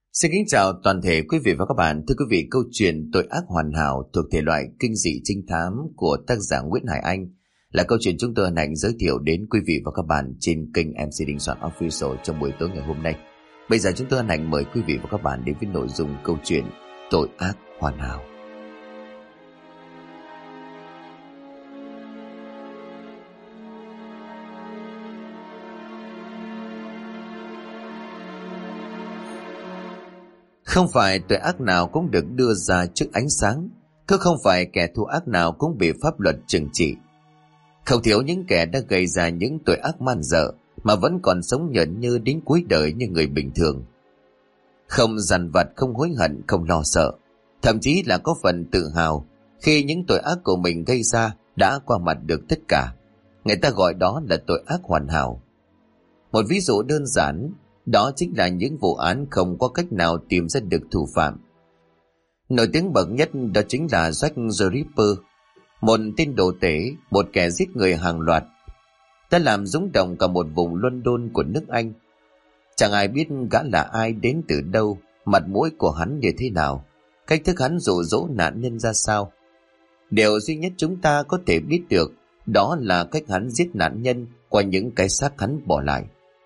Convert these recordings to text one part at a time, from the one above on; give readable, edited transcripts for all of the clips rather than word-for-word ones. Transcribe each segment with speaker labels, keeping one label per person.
Speaker 1: Xin kính chào toàn thể quý vị và các bạn. Thưa quý vị, câu chuyện Tội ác hoàn hảo thuộc thể loại kinh dị trinh thám của tác giả Nguyễn Hải Anh là câu chuyện chúng tôi hân hạnh giới thiệu đến quý vị và các bạn trên kênh MC Đình Soạn Official trong buổi tối ngày hôm nay. Bây giờ chúng tôi hân hạnh mời quý vị và các bạn đến với nội dung câu chuyện Tội ác hoàn hảo. Không phải tội ác nào cũng được đưa ra trước ánh sáng, cứ không phải kẻ thù ác nào cũng bị pháp luật trừng trị. Không thiếu những kẻ đã gây ra những tội ác man dợ mà vẫn còn sống nhởn nhơ đến cuối đời như người bình thường. Không dằn vặt, không hối hận, không lo sợ, thậm chí là có phần tự hào khi những tội ác của mình gây ra đã qua mặt được tất cả. Người ta gọi đó là tội ác hoàn hảo. Một ví dụ đơn giản, đó chính là những vụ án không có cách nào tìm ra được thủ phạm. Nổi tiếng bậc nhất đó chính là Jack the Ripper, một tên đồ tể, một kẻ giết người hàng loạt, đã làm rúng động cả một vùng London của nước Anh. Chẳng ai biết gã là ai, đến từ đâu, mặt mũi của hắn như thế nào, cách thức hắn dụ dỗ nạn nhân ra sao. Điều duy nhất chúng ta có thể biết được đó là cách hắn giết nạn nhân qua những cái xác hắn bỏ lại.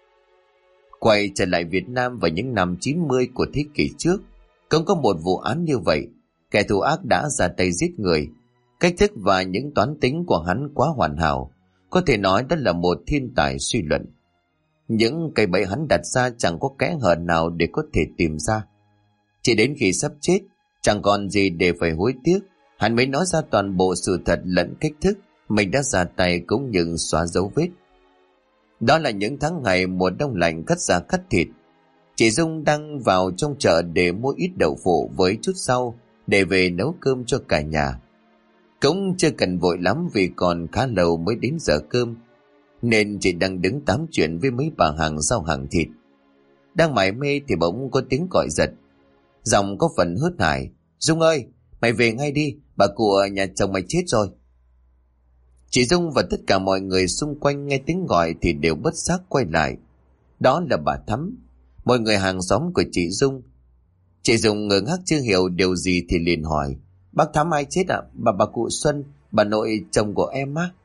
Speaker 1: Quay trở lại Việt Nam vào những năm 90 của thế kỷ trước, cũng có một vụ án như vậy. Kẻ thù ác đã ra tay giết người. Cách thức và những toán tính của hắn quá hoàn hảo, có thể nói đó là một thiên tài suy luận. Những cây bẫy hắn đặt ra chẳng có kẽ hở nào để có thể tìm ra. Chỉ đến khi sắp chết, chẳng còn gì để phải hối tiếc, hắn mới nói ra toàn bộ sự thật lẫn cách thức mình đã ra tay cũng như xóa dấu vết. Đó là những tháng ngày mùa đông lạnh cắt da cắt thịt. Chị Dung đang vào trong chợ để mua ít đậu phụ với chút rau để về nấu cơm cho cả nhà. Cũng chưa cần vội lắm vì còn khá lâu mới đến giờ cơm, nên chị đang đứng tám chuyện với mấy bà hàng rau hàng thịt. Đang mải mê thì bỗng có tiếng gọi giật, giọng có phần hớt hải: "Dung ơi, mày về ngay đi, bà cụ ở nhà chồng mày chết rồi." Chị Dung và tất cả mọi người xung quanh nghe tiếng gọi thì đều bất giác quay lại. Đó là bà Thắm, mọi người hàng xóm của chị Dung. Chị Dung ngơ ngác chưa hiểu điều gì thì liền hỏi: "Bác Thắm ai chết ạ?" Bà cụ Xuân, bà nội chồng của em á."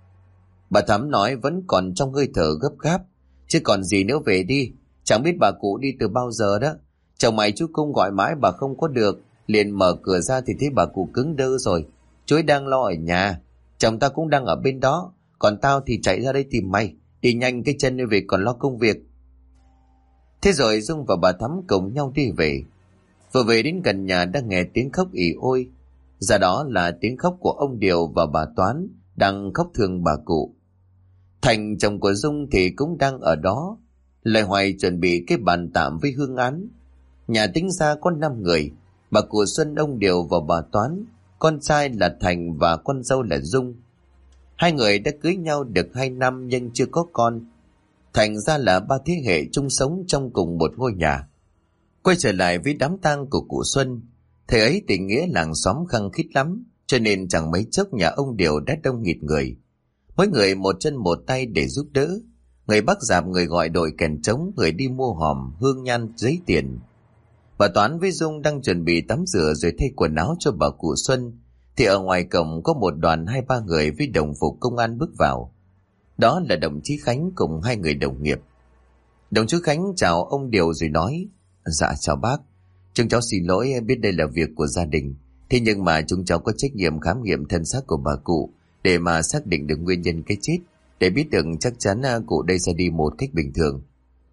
Speaker 1: Bà Thắm nói vẫn còn trong hơi thở gấp gáp: "Chứ còn gì nữa, về đi, chẳng biết bà cụ đi từ bao giờ đó. Chồng mày chú Cung gọi mãi bà không có được, liền mở cửa ra thì thấy bà cụ cứng đơ rồi. Chú ấy đang lo ở nhà, chồng ta cũng đang ở bên đó, còn tao thì chạy ra đây tìm mày. Đi nhanh cái chân về còn lo công việc." Thế rồi Dung và bà Thắm cùng nhau đi về. Vừa về đến gần nhà đã nghe tiếng khóc ỉ ôi. Ra đó là tiếng khóc của ông Điều và bà Toán đang khóc thương bà cụ. Thành, chồng của Dung, thì cũng đang ở đó, loay hoay chuẩn bị cái bàn tạm với hương án. Nhà tính ra có 5 người: bà cụ Xuân, ông Điều và bà Toán, con trai là Thành và con dâu là Dung. Hai người đã cưới nhau được 2 năm nhưng chưa có con. Thành ra là 3 thế hệ chung sống trong cùng một ngôi nhà. Quay trở lại với đám tang của cụ Xuân, thời ấy tình nghĩa làng xóm khăng khít lắm, cho nên chẳng mấy chốc nhà ông Điều đã đông nghịt người. Mỗi người một chân một tay để giúp đỡ. Người bắt dạp, người gọi đội kèn trống, người đi mua hòm, hương nhan, giấy tiền. Bà Toán với Dung đang chuẩn bị tắm rửa rồi thay quần áo cho bà cụ Xuân, thì ở ngoài cổng có một đoàn 2-3 người với đồng phục công an bước vào. Đó là đồng chí Khánh cùng 2 người đồng nghiệp. Đồng chí Khánh chào ông Điều rồi nói: "Dạ chào bác, chúng cháu xin lỗi, biết đây là việc của gia đình, thế nhưng mà chúng cháu có trách nhiệm khám nghiệm thân xác của bà cụ để mà xác định được nguyên nhân cái chết, để biết được chắc chắn cụ đây sẽ đi một cách bình thường."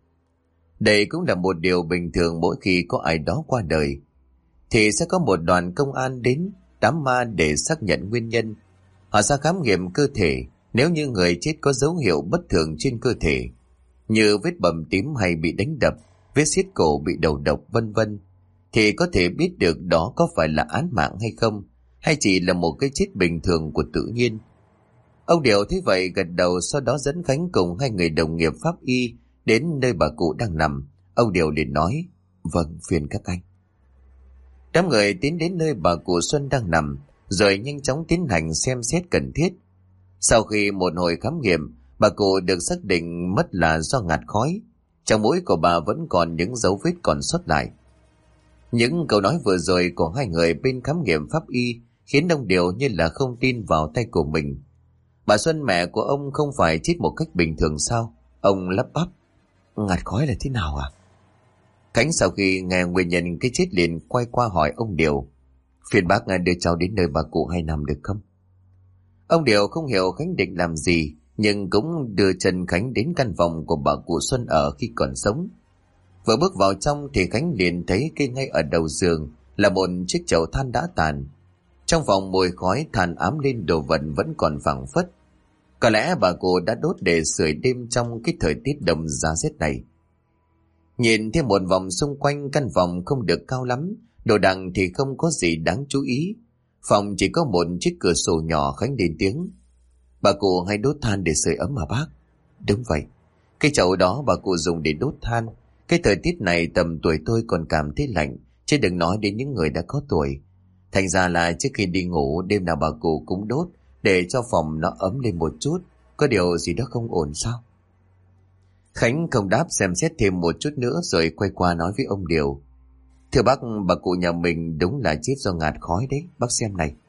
Speaker 1: Đây cũng là một điều bình thường, mỗi khi có ai đó qua đời thì sẽ có một đoàn công an đến đám ma để xác nhận nguyên nhân. Họ sẽ khám nghiệm cơ thể, nếu như người chết có dấu hiệu bất thường trên cơ thể như vết bầm tím hay bị đánh đập, vết xiết cổ, bị đầu độc vân vân, thì có thể biết được đó có phải là án mạng hay không, hay chỉ là một cái chết bình thường của tự nhiên. Ông Điều thấy vậy gật đầu, sau đó dẫn Khánh cùng 2 người đồng nghiệp pháp y đến nơi bà cụ đang nằm. Ông Điều liền nói: "Vâng, phiền các anh." Đám người tiến đến nơi bà cụ Xuân đang nằm, rồi nhanh chóng tiến hành xem xét cần thiết. Sau khi một hồi khám nghiệm, bà cụ được xác định mất là do ngạt khói. Trong mũi của bà vẫn còn những dấu vết còn sót lại. Những câu nói vừa rồi của hai người bên khám nghiệm pháp y khiến ông Điều như là không tin vào tay của mình. Bà Xuân, mẹ của ông, không phải chết một cách bình thường sao? Ông lắp bắp. Ngạt khói là thế nào à? Khánh sau khi nghe nguyên nhân cái chết liền quay qua hỏi ông Điều. Phiền bác đưa cháu đến nơi bà cụ hay nằm được không? Ông Điều không hiểu Khánh định làm gì, nhưng cũng đưa chân Khánh đến căn phòng của bà cụ Xuân ở khi còn sống. Vừa bước vào trong thì Khánh liền thấy cây ngay ở đầu giường là một chiếc chậu than đã tàn. Trong phòng mùi khói than ám lên, đồ vật vẫn còn phảng phất. Có lẽ bà cụ đã đốt để sưởi đêm trong cái thời tiết đông giá rét này. Nhìn thêm một vòng xung quanh căn phòng không được cao lắm, đồ đạc thì không có gì đáng chú ý. Phòng chỉ có một chiếc cửa sổ nhỏ. Khánh lên tiếng. Bà cụ hay đốt than để sưởi ấm mà bác? Đúng vậy, cái chậu đó bà cụ dùng để đốt than. Cái thời tiết này tầm tuổi tôi còn cảm thấy lạnh, chứ đừng nói đến những người đã có tuổi. Thành ra là trước khi đi ngủ đêm nào bà cụ cũng đốt để cho phòng nó ấm lên một chút. Có điều gì đó không ổn sao? Khánh không đáp, xem xét thêm một chút nữa rồi quay qua nói với ông Điều. Thưa bác, bà cụ nhà mình đúng là chết do ngạt khói đấy, bác xem này.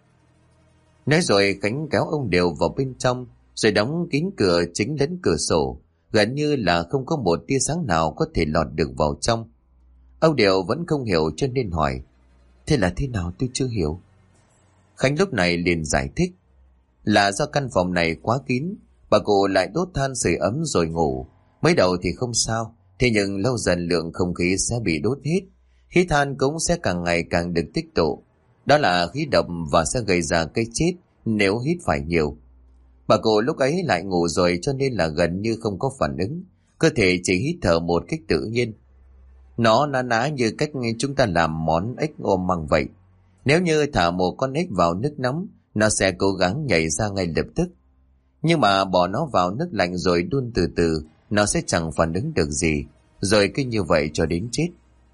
Speaker 1: Nói rồi Khánh kéo ông Điều vào bên trong rồi đóng kín cửa chính lẫn cửa sổ, gần như là không có một tia sáng nào có thể lọt được vào trong. Ông Điều vẫn không hiểu cho nên hỏi. Thế là thế nào tôi chưa hiểu? Khánh lúc này liền giải thích. Là do căn phòng này quá kín, bà cụ lại đốt than sưởi ấm rồi ngủ. Mới đầu thì không sao, thế nhưng lâu dần lượng không khí sẽ bị đốt hết. Khí than cũng sẽ càng ngày càng được tích tụ. Đó là khí độc và sẽ gây ra cái chết nếu hít phải nhiều. Bà cụ lúc ấy lại ngủ rồi cho nên là gần như không có phản ứng. Cơ thể chỉ hít thở một cách tự nhiên. Nó na ná như cách chúng ta làm món ếch ôm măng vậy. Nếu như thả một con ếch vào nước nóng, nó sẽ cố gắng nhảy ra ngay lập tức. Nhưng mà bỏ nó vào nước lạnh rồi đun từ từ, nó sẽ chẳng phản ứng được gì, rồi cứ như vậy cho đến chết.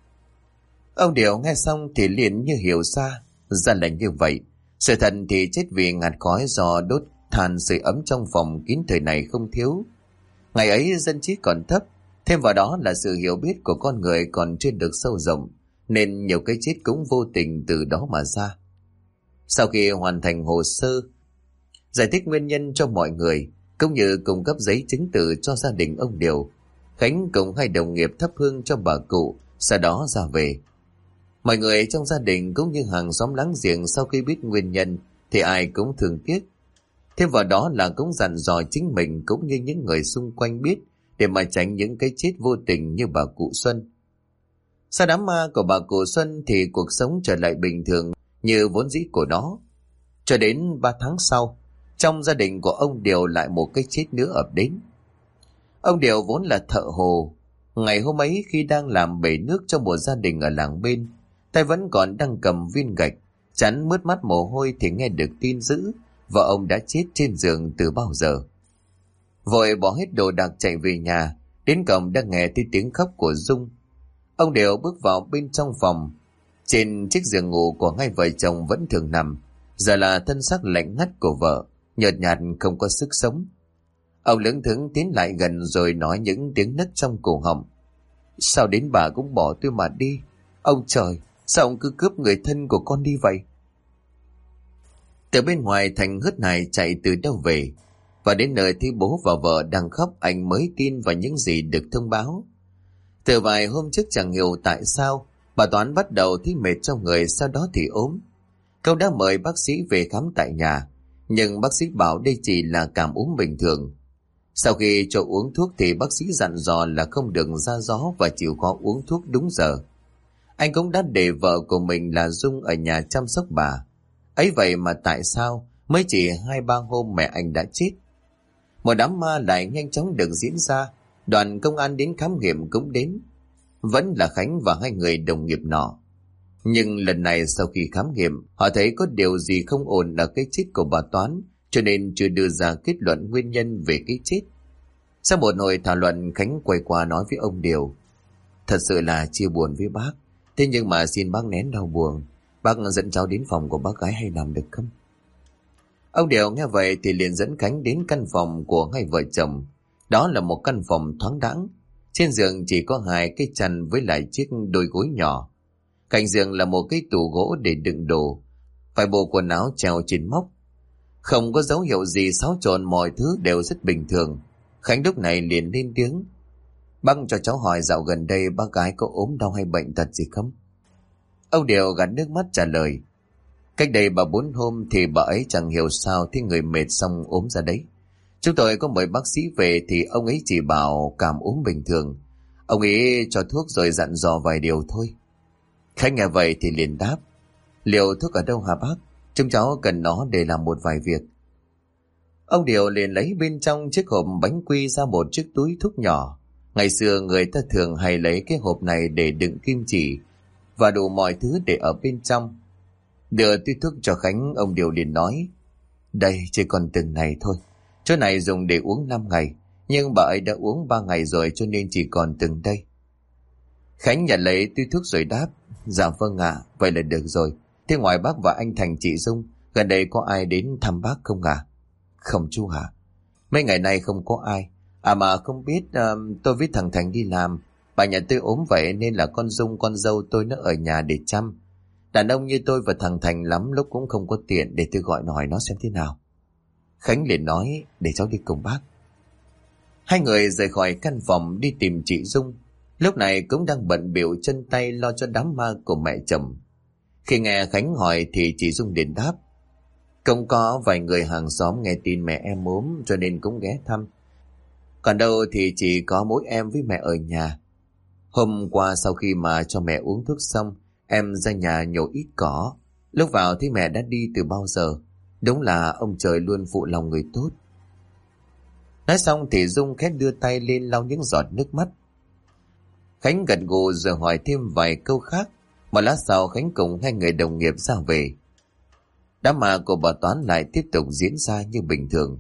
Speaker 1: Ông Điều nghe xong thì liền như hiểu ra là như vậy. Sự thật thì chết vì ngạt khói do đốt than sưởi ấm trong phòng kín thời này không thiếu. Ngày ấy dân trí còn thấp, thêm vào đó là sự hiểu biết của con người còn chưa được sâu rộng, nên nhiều cái chết cũng vô tình từ đó mà ra. Sau khi hoàn thành hồ sơ, giải thích nguyên nhân cho mọi người, cũng như cung cấp giấy chứng từ cho gia đình ông Điều, Khánh cùng hai đồng nghiệp thắp hương cho bà cụ, sau đó ra về. Mọi người trong gia đình cũng như hàng xóm láng giềng sau khi biết nguyên nhân thì ai cũng thương tiếc. Thêm vào đó là cũng dặn dò chính mình cũng như những người xung quanh biết để mà tránh những cái chết vô tình như bà cụ Xuân. Sau đám ma của bà cụ Xuân thì cuộc sống trở lại bình thường như vốn dĩ của nó. Cho đến 3 tháng sau, trong gia đình của ông Điều lại một cái chết nữa ập đến. Ông Điều vốn là thợ hồ. Ngày hôm ấy khi đang làm bể nước cho một gia đình ở làng bên, tay vẫn còn đang cầm viên gạch, chán mướt mắt mồ hôi thì nghe được tin dữ vợ ông đã chết trên giường từ bao giờ. Vội bỏ hết đồ đạc chạy về nhà, đến cổng đã nghe thấy tiếng khóc của Dung. Ông Điều bước vào bên trong phòng. Trên chiếc giường ngủ của hai vợ chồng vẫn thường nằm, giờ là thân xác lạnh ngắt của vợ, nhợt nhạt không có sức sống. Ông lững thững tiến lại gần rồi nói những tiếng nấc trong cổ họng. Sao đến bà cũng bỏ tôi mà đi? Ông trời, sao ông cứ cướp người thân của con đi vậy? Từ bên ngoài Thành hớt hải chạy từ đâu về, và đến nơi thấy bố và vợ đang khóc, anh mới tin vào những gì được thông báo. Từ vài hôm trước chẳng hiểu tại sao bà Toán bắt đầu thấy mệt trong người, sau đó thì ốm. Cậu đã mời bác sĩ về khám tại nhà, nhưng bác sĩ bảo đây chỉ là cảm cúm bình thường. Sau khi cho uống thuốc thì bác sĩ dặn dò là không được ra gió và chịu khó uống thuốc đúng giờ. Anh cũng đã để vợ của mình là Dung ở nhà chăm sóc bà. Ấy vậy mà tại sao mới chỉ 2-3 hôm mẹ anh đã chết? Một đám ma lại nhanh chóng được diễn ra. Đoàn công an đến khám nghiệm cũng đến, vẫn là Khánh và hai người đồng nghiệp nọ. Nhưng lần này sau khi khám nghiệm, họ thấy có điều gì không ổn ở cái chết của bà Toán, cho nên chưa đưa ra kết luận nguyên nhân về cái chết. Sau một hồi thảo luận, Khánh quay qua nói với ông Điều. Thật sự là chia buồn với bác, thế nhưng mà xin bác nén đau buồn. Bác dẫn cháu đến phòng của bác gái hay làm được không? Ông Điều nghe vậy thì liền dẫn Khánh đến căn phòng của hai vợ chồng. Đó là một căn phòng thoáng đãng. Trên giường chỉ có 2 cái chăn với lại chiếc đôi gối nhỏ. Cạnh giường là một cái tủ gỗ để đựng đồ, vài bộ quần áo treo trên móc. Không có dấu hiệu gì xáo trộn, mọi thứ đều rất bình thường. Khánh lúc này liền lên tiếng: "Bác cho cháu hỏi dạo gần đây bác gái có ốm đau hay bệnh tật gì không?" Ông Điều gạt nước mắt trả lời: "Cách đây 3-4 hôm thì bà ấy chẳng hiểu sao thì người mệt xong ốm ra đấy. Chúng tôi có mời bác sĩ về thì ông ấy chỉ bảo cảm ốm bình thường. Ông ấy cho thuốc rồi dặn dò vài điều thôi." Khánh nghe vậy thì liền đáp: "Liều thuốc ở đâu hả bác? Chúng cháu cần nó để làm một vài việc." Ông Điều liền lấy bên trong chiếc hộp bánh quy ra một chiếc túi thuốc nhỏ. Ngày xưa người ta thường hay lấy cái hộp này để đựng kim chỉ và đủ mọi thứ để ở bên trong. Đưa túi thuốc cho Khánh, ông Điều liền nói: "Đây chỉ còn từng này thôi. Chỗ này dùng để uống 5 ngày, nhưng bà ấy đã uống 3 ngày rồi cho nên chỉ còn từng đây." Khánh nhận lấy túi thuốc rồi đáp: "Dạ vâng ạ, vậy là được rồi. Thế ngoài bác và anh Thành chị Dung, gần đây có ai đến thăm bác không ạ?" "Không chú hả? Mấy ngày nay không có ai. À mà không biết, tôi với thằng Thành đi làm. Bà nhà tôi ốm vậy nên là con Dung con dâu tôi nó ở nhà để chăm. Đàn ông như tôi và thằng Thành lắm lúc cũng không có tiền, để tôi gọi nó hỏi nó xem thế nào." Khánh liền nói: "Để cháu đi cùng bác." Hai người rời khỏi căn phòng đi tìm chị Dung. Lúc này cũng đang bận bịu chân tay lo cho đám ma của mẹ chồng. Khi nghe Khánh hỏi thì chị Dung liền đáp: "Cũng có vài người hàng xóm nghe tin mẹ em ốm cho nên cũng ghé thăm. Còn đâu thì chỉ có mỗi em với mẹ ở nhà. Hôm qua sau khi mà cho mẹ uống thuốc xong, em ra nhà nhổ ít cỏ. Lúc vào thì mẹ đã đi từ bao giờ. Đúng là ông trời luôn phụ lòng người tốt." Nói xong thì Dung khẽ đưa tay lên lau những giọt nước mắt. Khánh gật gù rồi hỏi thêm vài câu khác. Một lát sau Khánh cùng hai người đồng nghiệp ra về. Đám ma của bà Toán lại tiếp tục diễn ra như bình thường.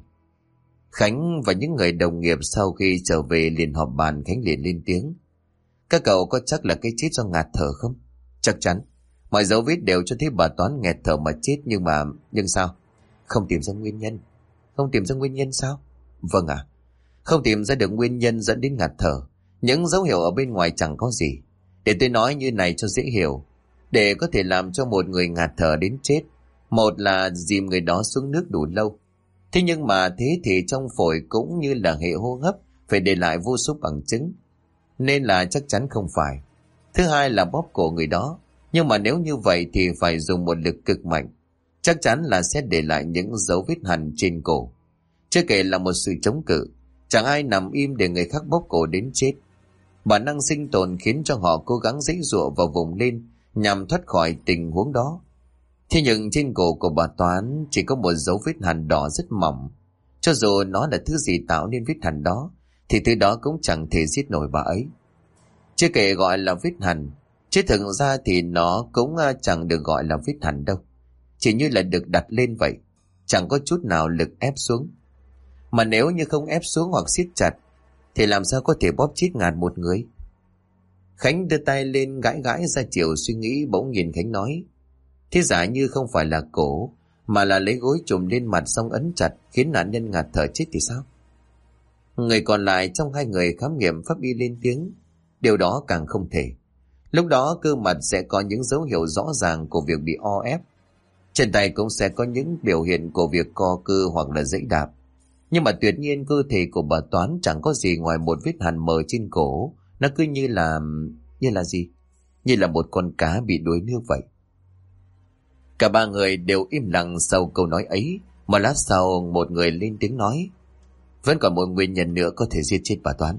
Speaker 1: Khánh và những người đồng nghiệp sau khi trở về liền họp bàn. Khánh liền lên tiếng: "Các cậu có chắc là cái chết do ngạt thở không?" "Chắc chắn. Mọi dấu vết đều cho thấy bà Toán nghẹt thở mà chết, nhưng sao? Không tìm ra nguyên nhân." "Không tìm ra nguyên nhân sao?" "Vâng ạ. Không tìm ra được nguyên nhân dẫn đến ngạt thở. Những dấu hiệu ở bên ngoài chẳng có gì. Để tôi nói như này cho dễ hiểu. Để có thể làm cho một người ngạt thở đến chết, một là dìm người đó xuống nước đủ lâu. Thế nhưng mà thế thì trong phổi cũng như là hệ hô hấp phải để lại vô số bằng chứng. Nên là chắc chắn không phải. Thứ hai là bóp cổ người đó. Nhưng mà nếu như vậy thì phải dùng một lực cực mạnh. Chắc chắn là sẽ để lại những dấu vết hằn trên cổ. Chưa kể là một sự chống cự. Chẳng ai nằm im để người khác bóp cổ đến chết. Bản năng sinh tồn khiến cho họ cố gắng giãy giụa và vùng lên nhằm thoát khỏi tình huống đó. Thế nhưng trên cổ của bà Toán chỉ có một dấu vết hằn đỏ rất mỏng. Cho dù nó là thứ gì tạo nên vết hằn đó, thì thứ đó cũng chẳng thể giết nổi bà ấy. Chưa kể gọi là vết hằn, chứ thực ra thì nó cũng chẳng được gọi là vết hằn đâu. Chỉ như là được đặt lên vậy, chẳng có chút nào lực ép xuống. Mà nếu như không ép xuống hoặc siết chặt, thì làm sao có thể bóp chết ngạt một người?" Khánh đưa tay lên gãi gãi ra chiều suy nghĩ. Bỗng nhìn Khánh nói: "Thế giả như không phải là cổ, mà là lấy gối trùm lên mặt xong ấn chặt khiến nạn nhân ngạt thở chết thì sao?" Người còn lại trong hai người khám nghiệm pháp y lên tiếng: "Điều đó càng không thể. Lúc đó cơ mặt sẽ có những dấu hiệu rõ ràng của việc bị o ép. Chân tay cũng sẽ có những biểu hiện của việc co cơ hoặc là giãy đạp. Nhưng mà tuyệt nhiên cơ thể của bà Toán chẳng có gì ngoài một vết hằn mờ trên cổ. Nó cứ như là gì? Như là một con cá bị đuối nước vậy." Cả ba người đều im lặng sau câu nói ấy. Một lát sau một người lên tiếng nói: "Vẫn còn một nguyên nhân nữa có thể giết chết bà Toán."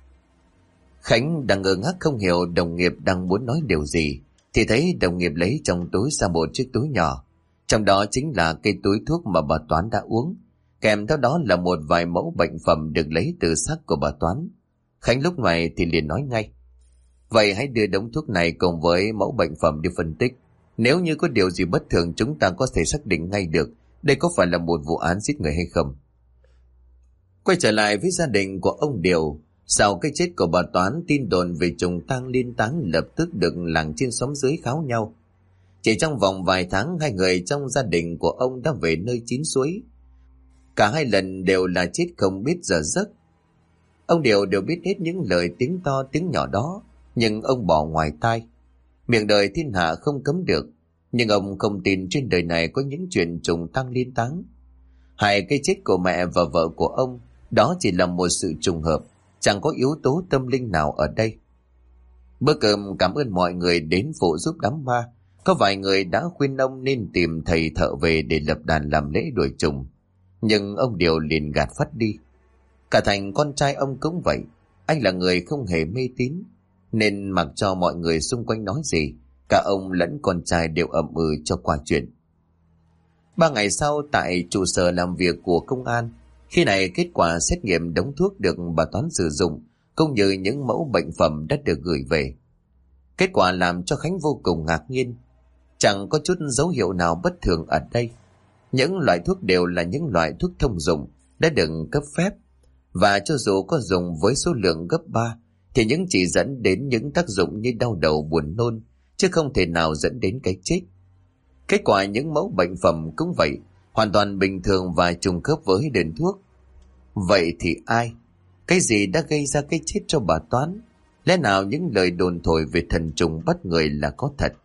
Speaker 1: Khánh đang ngơ ngác không hiểu đồng nghiệp đang muốn nói điều gì, thì thấy đồng nghiệp lấy trong túi ra một chiếc túi nhỏ. Trong đó chính là cây túi thuốc mà bà Toán đã uống. Kèm theo đó là một vài mẫu bệnh phẩm được lấy từ xác của bà Toán. Khánh lúc này thì liền nói ngay: "Vậy hãy đưa đống thuốc này cùng với mẫu bệnh phẩm đi phân tích. Nếu như có điều gì bất thường chúng ta có thể xác định ngay được đây có phải là một vụ án giết người hay không." Quay trở lại với gia đình của ông Điều. Sau cái chết của bà Toán, tin đồn về trùng tang liên táng lập tức được làng trên xóm dưới kháo nhau. Chỉ trong vòng vài tháng, hai người trong gia đình của ông đã về nơi chín suối. Cả hai lần đều là chết không biết giờ giấc. Ông Điều đều biết hết những lời tiếng to tiếng nhỏ đó, nhưng ông bỏ ngoài tai. Miệng đời thiên hạ không cấm được, nhưng ông không tin trên đời này có những chuyện trùng tăng liên táng. Hai cái chết của mẹ và vợ của ông, đó chỉ là một sự trùng hợp, chẳng có yếu tố tâm linh nào ở đây. Bữa cơm cảm ơn mọi người đến phụ giúp đám ma. Có vài người đã khuyên ông nên tìm thầy thợ về để lập đàn làm lễ đuổi trùng, nhưng ông Điều liền gạt phắt đi. Cả Thành con trai ông cũng vậy, anh là người không hề mê tín, nên mặc cho mọi người xung quanh nói gì, cả ông lẫn con trai đều ậm cho qua chuyện. 3 ngày sau, tại trụ sở làm việc của công an, khi này kết quả xét nghiệm đống thuốc được bà Toán sử dụng cũng như những mẫu bệnh phẩm đã được gửi về. Kết quả làm cho Khánh vô cùng ngạc nhiên. Chẳng có chút dấu hiệu nào bất thường ở đây. Những loại thuốc đều là những loại thuốc thông dụng đã được cấp phép, và cho dù có dùng với số lượng gấp 3 thì những chỉ dẫn đến những tác dụng như đau đầu, buồn nôn, chứ không thể nào dẫn đến cái chết. Kết quả những mẫu bệnh phẩm cũng vậy, hoàn toàn bình thường và trùng khớp với đơn thuốc. Vậy thì ai, cái gì đã gây ra cái chết cho bà Toán? Lẽ nào những lời đồn thổi về thần trùng bắt người là có thật?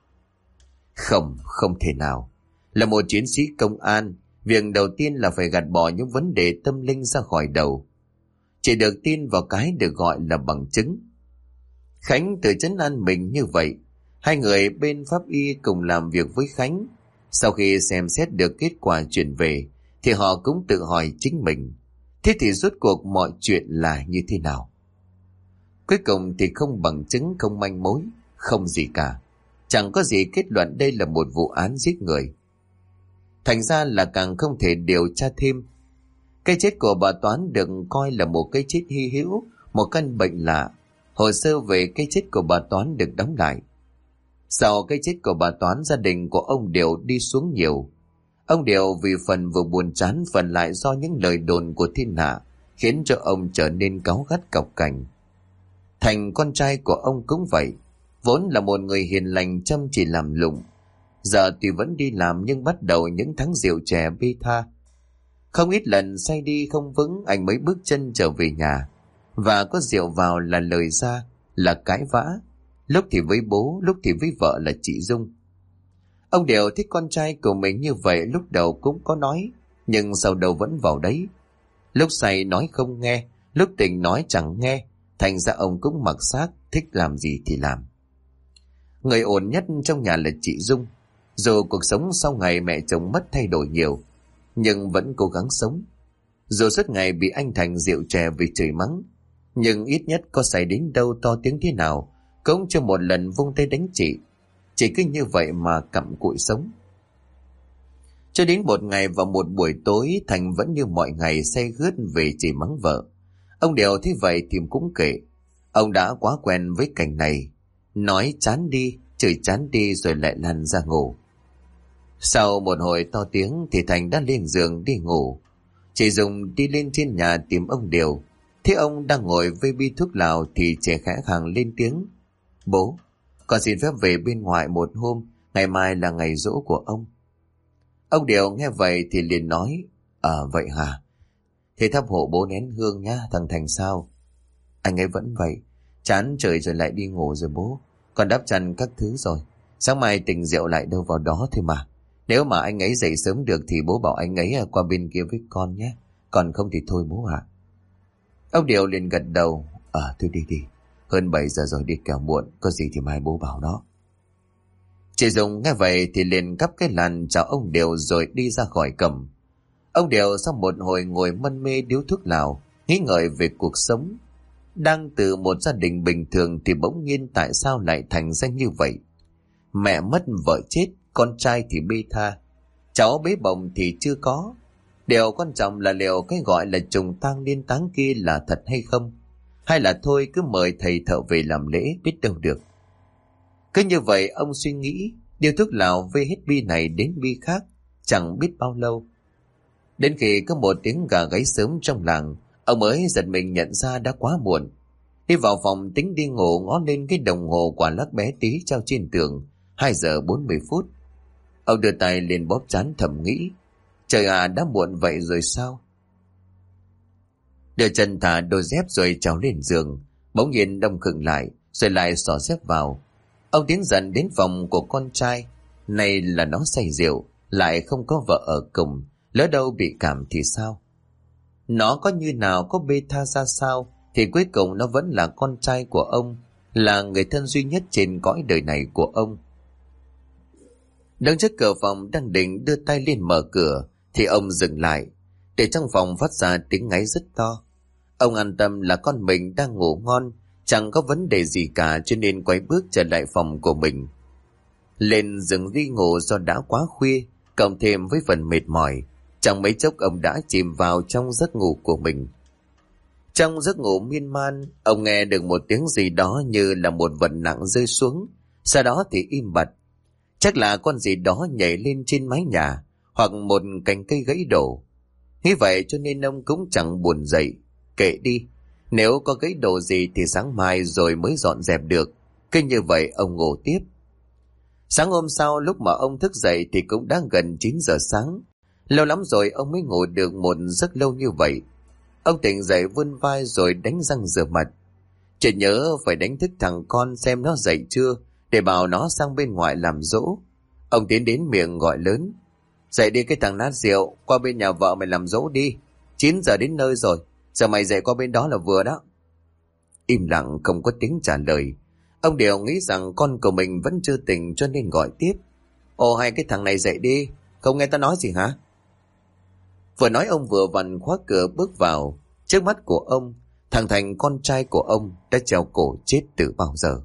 Speaker 1: Không thể nào. Là một chiến sĩ công an, việc đầu tiên là phải gạt bỏ những vấn đề tâm linh ra khỏi đầu. Chỉ được tin vào cái được gọi là bằng chứng. Khánh tự trấn an mình như vậy. Hai người bên pháp y cùng làm việc với Khánh. Sau khi xem xét được kết quả chuyển về thì họ cũng tự hỏi chính mình, thế thì rốt cuộc mọi chuyện là như thế nào? Cuối cùng thì không bằng chứng, không manh mối, không gì cả. Chẳng có gì kết luận đây là một vụ án giết người. Thành ra là càng không thể điều tra thêm. Cái chết của bà Toán được coi là một cái chết hy hữu, một căn bệnh lạ. Hồ sơ về cái chết của bà Toán được đóng lại. Sau cái chết của bà Toán, gia đình của ông Điều đi xuống nhiều. Ông Điều vì phần vừa buồn chán, phần lại do những lời đồn của thiên hạ khiến cho ông trở nên cáu gắt cọc cành. Thành con trai của ông cũng vậy, vốn là một người hiền lành chăm chỉ làm lụng. Giờ tuy vẫn đi làm nhưng bắt đầu những tháng rượu chè bê tha. Không ít lần say đi không vững, anh mới bước chân trở về nhà. Và có rượu vào là lời ra, là cãi vã. Lúc thì với bố, lúc thì với vợ là chị Dung. Ông Điều thích con trai của mình như vậy, lúc đầu cũng có nói, nhưng sau đầu vẫn vào đấy. Lúc say nói không nghe, lúc tỉnh nói chẳng nghe, thành ra ông cũng mặc xác, thích làm gì thì làm. Người ổn nhất trong nhà là chị Dung. Dù cuộc sống sau ngày mẹ chồng mất thay đổi nhiều, nhưng vẫn cố gắng sống. Dù suốt ngày bị anh Thành rượu chè vì chửi mắng, nhưng ít nhất có say đến đâu, to tiếng thế nào, cũng chưa một lần vung tay đánh chị. Chỉ cứ như vậy mà cặm cụi sống. Cho đến một ngày vào một buổi tối, Thành vẫn như mọi ngày say khướt về chỉ mắng vợ. Ông Điều thấy vậy thì cũng kệ. Ông đã quá quen với cảnh này. Nói chán đi, chửi chán đi rồi lại lăn ra ngủ. Sau một hồi to tiếng thì Thành đã lên giường đi ngủ. Chị Dung đi lên trên nhà tìm ông Điều. Thấy ông đang ngồi vây bi thuốc lào thì trẻ khẽ khàng lên tiếng. Bố, con xin phép về bên ngoài một hôm, ngày mai là ngày giỗ của ông. Ông Điều nghe vậy thì liền nói, vậy hả? Thế thắp hộ bố nén hương nhá, thằng Thành sao? Anh ấy vẫn vậy, chán trời rồi lại đi ngủ rồi bố. Con đắp chăn các thứ rồi, sáng mai tỉnh rượu lại đâu vào đó thôi mà. Nếu mà anh ấy dậy sớm được thì bố bảo anh ấy qua bên kia với con nhé. Còn không thì thôi bố ạ. Ông Điều liền gật đầu, thôi đi đi. Hơn 7 giờ rồi đi kẻo muộn, có gì thì mai bố bảo đó. Chị Dung nghe vậy thì liền cắp cái làn chào ông Điều rồi đi ra khỏi cầm. Ông Điều sau một hồi ngồi mân mê điếu thuốc lào, nghĩ ngợi về cuộc sống. Đang từ một gia đình bình thường thì bỗng nhiên tại sao lại thành ra như vậy? Mẹ mất, vợ chết, con trai thì bê tha, cháu bế bồng thì chưa có. Điều quan trọng là liệu cái gọi là trùng tang liên táng kia là thật hay không? Hay là thôi cứ mời thầy thợ về làm lễ, biết đâu được. Cứ như vậy ông suy nghĩ, điếu thuốc lào vê hết bi này đến bi khác, chẳng biết bao lâu. Đến khi có một tiếng gà gáy sớm trong làng, ông mới giật mình nhận ra đã quá muộn. Đi vào phòng tính đi ngủ, ngó lên cái đồng hồ quả lắc bé tí treo trên tường, 2 giờ 40 phút. Ông đưa tay lên bóp trán thầm nghĩ, trời à, đã muộn vậy rồi sao? Đưa chân thả đôi dép rồi trèo lên giường, bỗng nhiên đông khựng lại, rồi lại xỏ dép vào. Ông tiến dần đến phòng của con trai. Này là nó say rượu, lại không có vợ ở cùng, lỡ đâu bị cảm thì sao? Nó có như nào, có bê tha ra sao, thì cuối cùng nó vẫn là con trai của ông, là người thân duy nhất trên cõi đời này của ông. Đứng trước cửa phòng đang định đưa tay lên mở cửa, thì ông dừng lại, để trong phòng phát ra tiếng ngáy rất to. Ông an tâm là con mình đang ngủ ngon, chẳng có vấn đề gì cả, cho nên quay bước trở lại phòng của mình. Lên giường đi ngủ do đã quá khuya, cộng thêm với phần mệt mỏi, chẳng mấy chốc ông đã chìm vào trong giấc ngủ của mình. Trong giấc ngủ miên man, ông nghe được một tiếng gì đó như là một vật nặng rơi xuống, sau đó thì im bặt. Chắc là con gì đó nhảy lên trên mái nhà, hoặc một cành cây gãy đổ. Nghĩ vậy cho nên ông cũng chẳng buồn dậy, kệ đi, nếu có gãy đổ gì thì sáng mai rồi mới dọn dẹp được. Cứ như vậy ông ngủ tiếp. Sáng hôm sau lúc mà ông thức dậy thì cũng đã gần 9 giờ sáng. Lâu lắm rồi ông mới ngủ được một giấc lâu như vậy. Ông tỉnh dậy vươn vai rồi đánh răng rửa mặt. Chợt nhớ phải đánh thức thằng con xem nó dậy chưa, để bảo nó sang bên ngoài làm dỗ. Ông tiến đến miệng gọi lớn: "Dậy đi cái thằng nát rượu, qua bên nhà vợ mày làm dỗ đi. 9 giờ đến nơi rồi, giờ mày dậy qua bên đó là vừa đó." Im lặng không có tiếng trả lời. Ông đều nghĩ rằng con của mình vẫn chưa tỉnh cho nên gọi tiếp: "Ồ, hai cái thằng này dậy đi, không nghe ta nói gì hả?" Vừa nói ông vừa vặn khóa cửa bước vào. Trước mắt của ông, thằng Thành con trai của ông đã treo cổ chết từ bao giờ.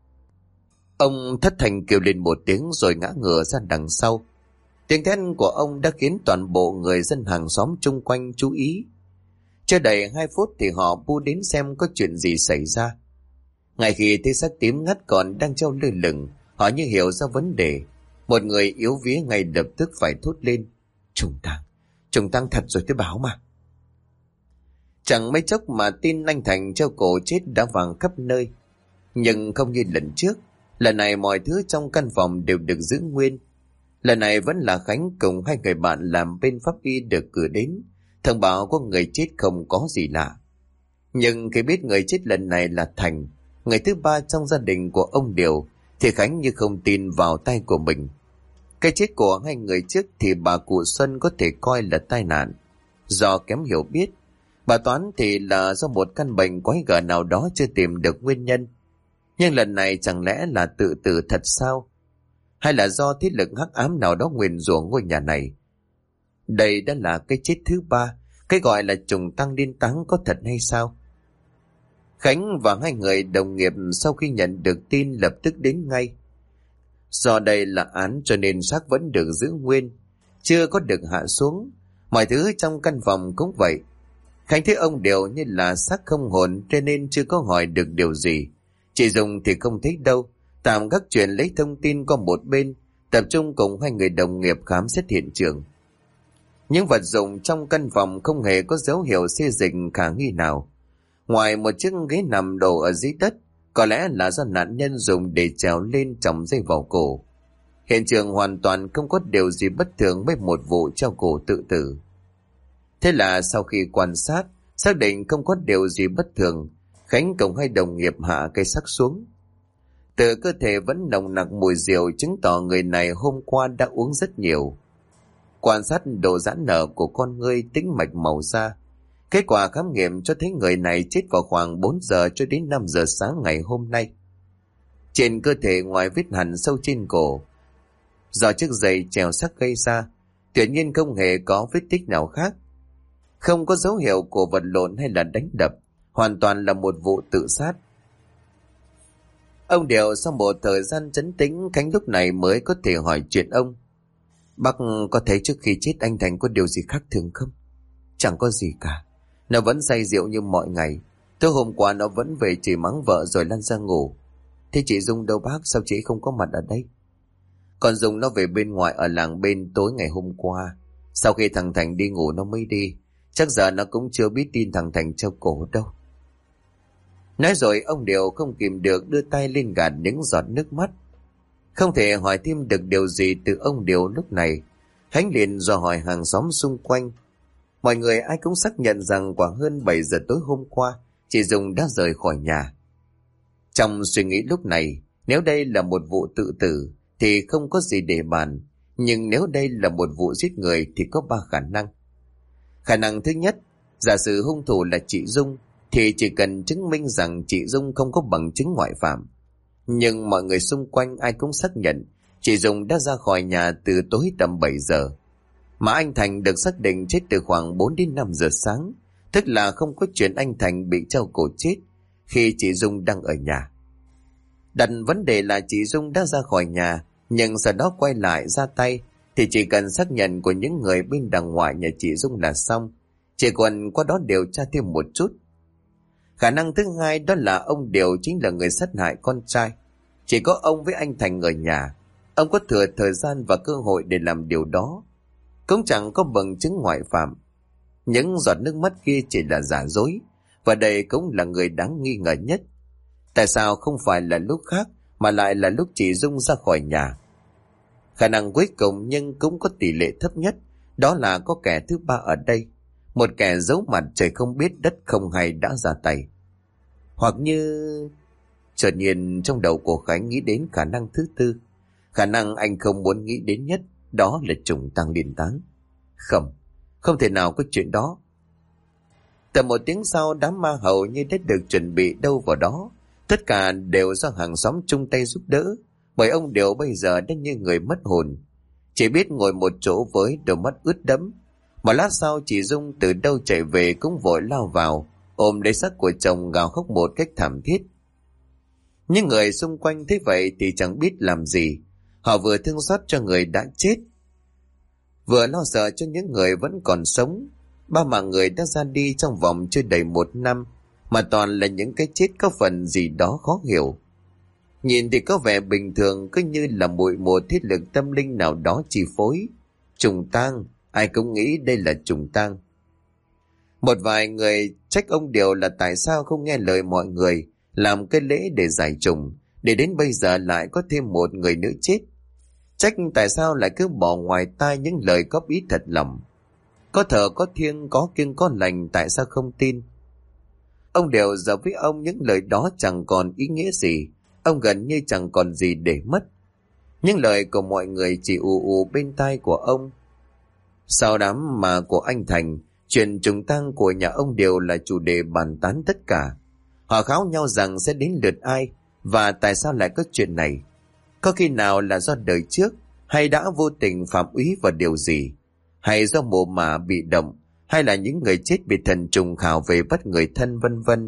Speaker 1: Ông thất thanh kêu lên một tiếng rồi ngã ngửa ra đằng sau. Tiếng thét của ông đã khiến toàn bộ người dân hàng xóm chung quanh chú ý. Chưa đầy 2 phút thì họ bu đến xem có chuyện gì xảy ra. Ngay khi thấy xác tím ngắt còn đang treo lơ lửng, họ như hiểu ra vấn đề. Một người yếu vía ngay lập tức phải thốt lên: Trùng tang thật rồi tôi báo mà." Chẳng mấy chốc mà tin anh Thành treo cổ chết đã vang khắp nơi. Nhưng không như lần trước, lần này mọi thứ trong căn phòng đều được giữ nguyên. Lần này vẫn là Khánh cùng hai người bạn làm bên pháp y được cử đến, thông báo có người chết không có gì lạ. Nhưng khi biết người chết lần này là Thành, người thứ ba trong gia đình của ông Điều, thì Khánh như không tin vào tay của mình. Cái chết của hai người trước thì bà cụ Xuân có thể coi là tai nạn, do kém hiểu biết. Bà Toán thì là do một căn bệnh quái gở nào đó chưa tìm được nguyên nhân. Nhưng lần này chẳng lẽ là tự tử thật sao? Hay là do thế lực hắc ám nào đó nguyền rủa ngôi nhà này? Đây đã là cái chết thứ ba, cái gọi là trùng tăng điên táng có thật hay sao? Khánh và hai người đồng nghiệp sau khi nhận được tin lập tức đến ngay. Do đây là án cho nên xác vẫn được giữ nguyên, chưa có được hạ xuống. Mọi thứ trong căn phòng cũng vậy. Khánh thấy ông Điều như là xác không hồn cho nên chưa có hỏi được điều gì. Chị Dung thì không thấy đâu, tạm gác chuyện lấy thông tin qua một bên, tập trung cùng hai người đồng nghiệp khám xét hiện trường. Những vật dụng trong căn phòng không hề có dấu hiệu xê dịch khả nghi nào. Ngoài một chiếc ghế nằm đổ ở dưới đất, có lẽ là do nạn nhân dùng để trèo lên tròng dây vào cổ. Hiện trường hoàn toàn không có điều gì bất thường với một vụ treo cổ tự tử. Thế là sau khi quan sát, xác định không có điều gì bất thường, Khánh cùng hai đồng nghiệp hạ cây xác xuống. Từ cơ thể vẫn nồng nặc mùi rượu chứng tỏ người này hôm qua đã uống rất nhiều. Quan sát độ giãn nở của con ngươi, tĩnh mạch màu da. Kết quả khám nghiệm cho thấy người này chết vào khoảng 4 giờ cho đến 5 giờ sáng ngày hôm nay. Trên cơ thể ngoài vết hằn sâu trên cổ, do chiếc giày trèo xác gây ra, tuyệt nhiên không hề có vết tích nào khác. Không có dấu hiệu của vật lộn hay là đánh đập, hoàn toàn là một vụ tự sát. Ông Điều sau một thời gian trấn tĩnh, Khánh lúc này mới có thể hỏi chuyện ông. "Bác có thấy trước khi chết anh Thành có điều gì khác thường không?" "Chẳng có gì cả. Nó vẫn say rượu như mọi ngày. Tối hôm qua nó vẫn về chỉ mắng vợ rồi lăn ra ngủ." "Thế chị Dung đâu bác, sao chị không có mặt ở đây?" "Còn Dung nó về bên ngoài ở làng bên tối ngày hôm qua. Sau khi thằng Thành đi ngủ nó mới đi. Chắc giờ nó cũng chưa biết tin thằng Thành treo cổ đâu." Nói rồi ông Điều không kìm được đưa tay lên gạt những giọt nước mắt. Không thể hỏi thêm được điều gì từ ông Điều lúc này. Khánh liền dò hỏi hàng xóm xung quanh. Mọi người ai cũng xác nhận rằng khoảng hơn 7 giờ tối hôm qua, chị Dung đã rời khỏi nhà. Trong suy nghĩ lúc này, Nếu đây là một vụ tự tử thì không có gì để bàn, nhưng nếu đây là một vụ giết người thì có 3 khả năng. Khả năng thứ nhất, giả sử hung thủ là chị Dung thì chỉ cần chứng minh rằng chị Dung không có bằng chứng ngoại phạm. Nhưng mọi người xung quanh ai cũng xác nhận chị Dung đã ra khỏi nhà từ tối tầm 7 giờ. Mà anh Thành được xác định chết từ khoảng 4 đến 5 giờ sáng, tức là không có chuyện anh Thành bị treo cổ chết khi chị Dung đang ở nhà. Đặt vấn đề là chị Dung đã ra khỏi nhà nhưng sau đó quay lại ra tay thì chỉ cần xác nhận của những người bên đằng ngoài nhà chị Dung là xong, chỉ còn qua đó điều tra thêm một chút. Khả năng thứ hai đó là ông Điều chính là người sát hại con trai. Chỉ có ông với anh Thành ở nhà, ông có thừa thời gian và cơ hội để làm điều đó. Cũng chẳng có bằng chứng ngoại phạm. Những giọt nước mắt kia chỉ là giả dối, và đây cũng là người đáng nghi ngờ nhất. Tại sao không phải là lúc khác mà lại là lúc chị Dung ra khỏi nhà? Khả năng cuối cùng nhưng cũng có tỷ lệ thấp nhất, đó là có kẻ thứ ba ở đây. Một kẻ giấu mặt trời không biết đất không hay đã ra tay. Hoặc như... Chợt nhiên trong đầu của Khánh nghĩ đến khả năng thứ tư. Khả năng anh không muốn nghĩ đến nhất, đó là trùng tang liên táng. Không thể nào có chuyện đó. Tầm 1 tiếng sau, đám ma hầu như đã được chuẩn bị đâu vào đó. Tất cả đều do hàng xóm chung tay giúp đỡ, bởi ông Điều bây giờ đã như người mất hồn, chỉ biết ngồi một chỗ với đôi mắt ướt đẫm. Một lát sau, chị Dung từ đâu chạy về cũng vội lao vào, ôm lấy xác của chồng gào khóc một cách thảm thiết. Những người xung quanh thấy vậy thì chẳng biết làm gì. Họ vừa thương xót cho người đã chết, vừa lo sợ cho những người vẫn còn sống. 3 mạng người đã ra đi trong vòng chưa đầy 1 năm, mà toàn là những cái chết có phần gì đó khó hiểu. Nhìn thì có vẻ bình thường, cứ như là một thiết lực tâm linh nào đó chi phối. Trùng tang, ai cũng nghĩ đây là trùng tang. Một vài người trách ông Điều là tại sao không nghe lời mọi người, làm cái lễ để giải trùng, để đến bây giờ lại có thêm một người nữa chết. Trách tại sao lại cứ bỏ ngoài tai những lời góp ý thật lòng. Có thờ có thiêng, có kiêng có lành, tại sao không tin? Ông Điều giờ với ông những lời đó chẳng còn ý nghĩa gì. Ông gần như chẳng còn gì để mất. Những lời của mọi người chỉ ù ù bên tai của ông. Sau đám mà của anh Thành, chuyện trùng tang của nhà ông Điều là chủ đề bàn tán tất cả. Họ kháo nhau rằng sẽ đến lượt ai, và tại sao lại có chuyện này. Có khi nào là do đời trước, hay đã vô tình phạm úy vào điều gì, hay do mồ mả bị động, hay là những người chết bị thần trùng khảo về bắt người thân, vân vân.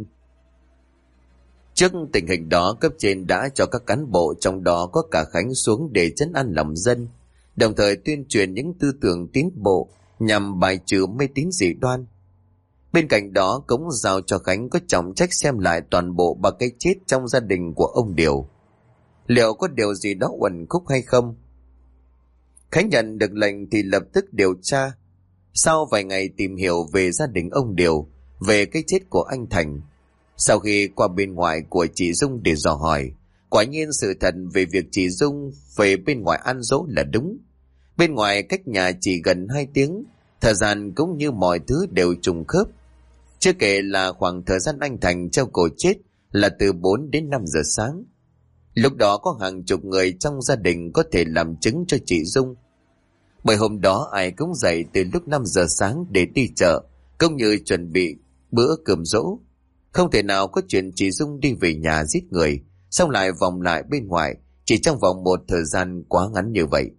Speaker 1: Trước tình hình đó, cấp trên đã cho các cán bộ, trong đó có cả Khánh, xuống để trấn an lòng dân, đồng thời tuyên truyền những tư tưởng tiến bộ nhằm bài trừ mê tín dị đoan. Bên cạnh đó cũng giao cho Khánh có trọng trách xem lại toàn bộ 3 cái chết trong gia đình của ông Điều. Liệu có điều gì đó uẩn khúc hay không? Khánh nhận được lệnh thì lập tức điều tra. Sau vài ngày tìm hiểu về gia đình ông Điều, về cái chết của anh Thành, sau khi qua bên ngoài của chị Dung để dò hỏi, quả nhiên sự thật về việc chị Dung về bên ngoài ăn dỗ là đúng. Bên ngoài cách nhà chỉ gần 2 tiếng, thời gian cũng như mọi thứ đều trùng khớp. Chưa kể là khoảng thời gian anh Thành treo cổ chết là từ 4 đến 5 giờ sáng. Lúc đó có hàng chục người trong gia đình có thể làm chứng cho chị Dung. Bởi hôm đó ai cũng dậy từ lúc 5 giờ sáng để đi chợ, cũng như chuẩn bị bữa cơm dỗ. Không thể nào có chuyện chị Dung đi về nhà giết người, xong lại vòng lại bên ngoài chỉ trong vòng một thời gian quá ngắn như vậy.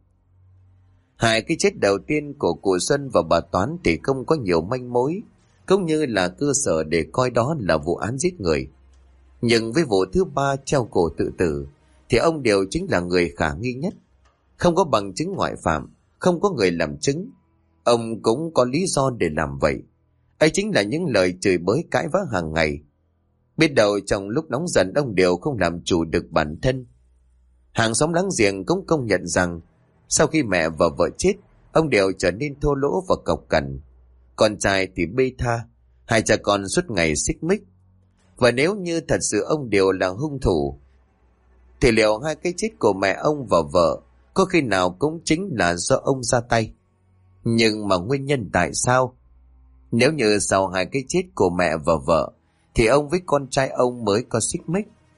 Speaker 1: 2 cái chết đầu tiên của cụ Xuân và bà Toán thì không có nhiều manh mối, cũng như là cơ sở để coi đó là vụ án giết người. Nhưng với vụ thứ 3 treo cổ tự tử thì ông Điều chính là người khả nghi nhất. Không có bằng chứng ngoại phạm, không có người làm chứng. Ông cũng có lý do để làm vậy. Ấy chính là những lời chửi bới cãi vã hàng ngày. Biết đâu trong lúc nóng giận ông Điều không làm chủ được bản thân. Hàng xóm láng giềng cũng công nhận rằng sau khi mẹ và vợ chết, ông Điều trở nên thô lỗ và cộc cằn. Con trai thì bê tha, 2 cha con suốt ngày xích mích. Và nếu như thật sự ông Điều là hung thủ, thì liệu 2 cái chết của mẹ ông và vợ có khi nào cũng chính là do ông ra tay? Nhưng mà nguyên nhân tại sao? Nếu như sau 2 cái chết của mẹ và vợ thì ông với con trai ông mới có xích mích,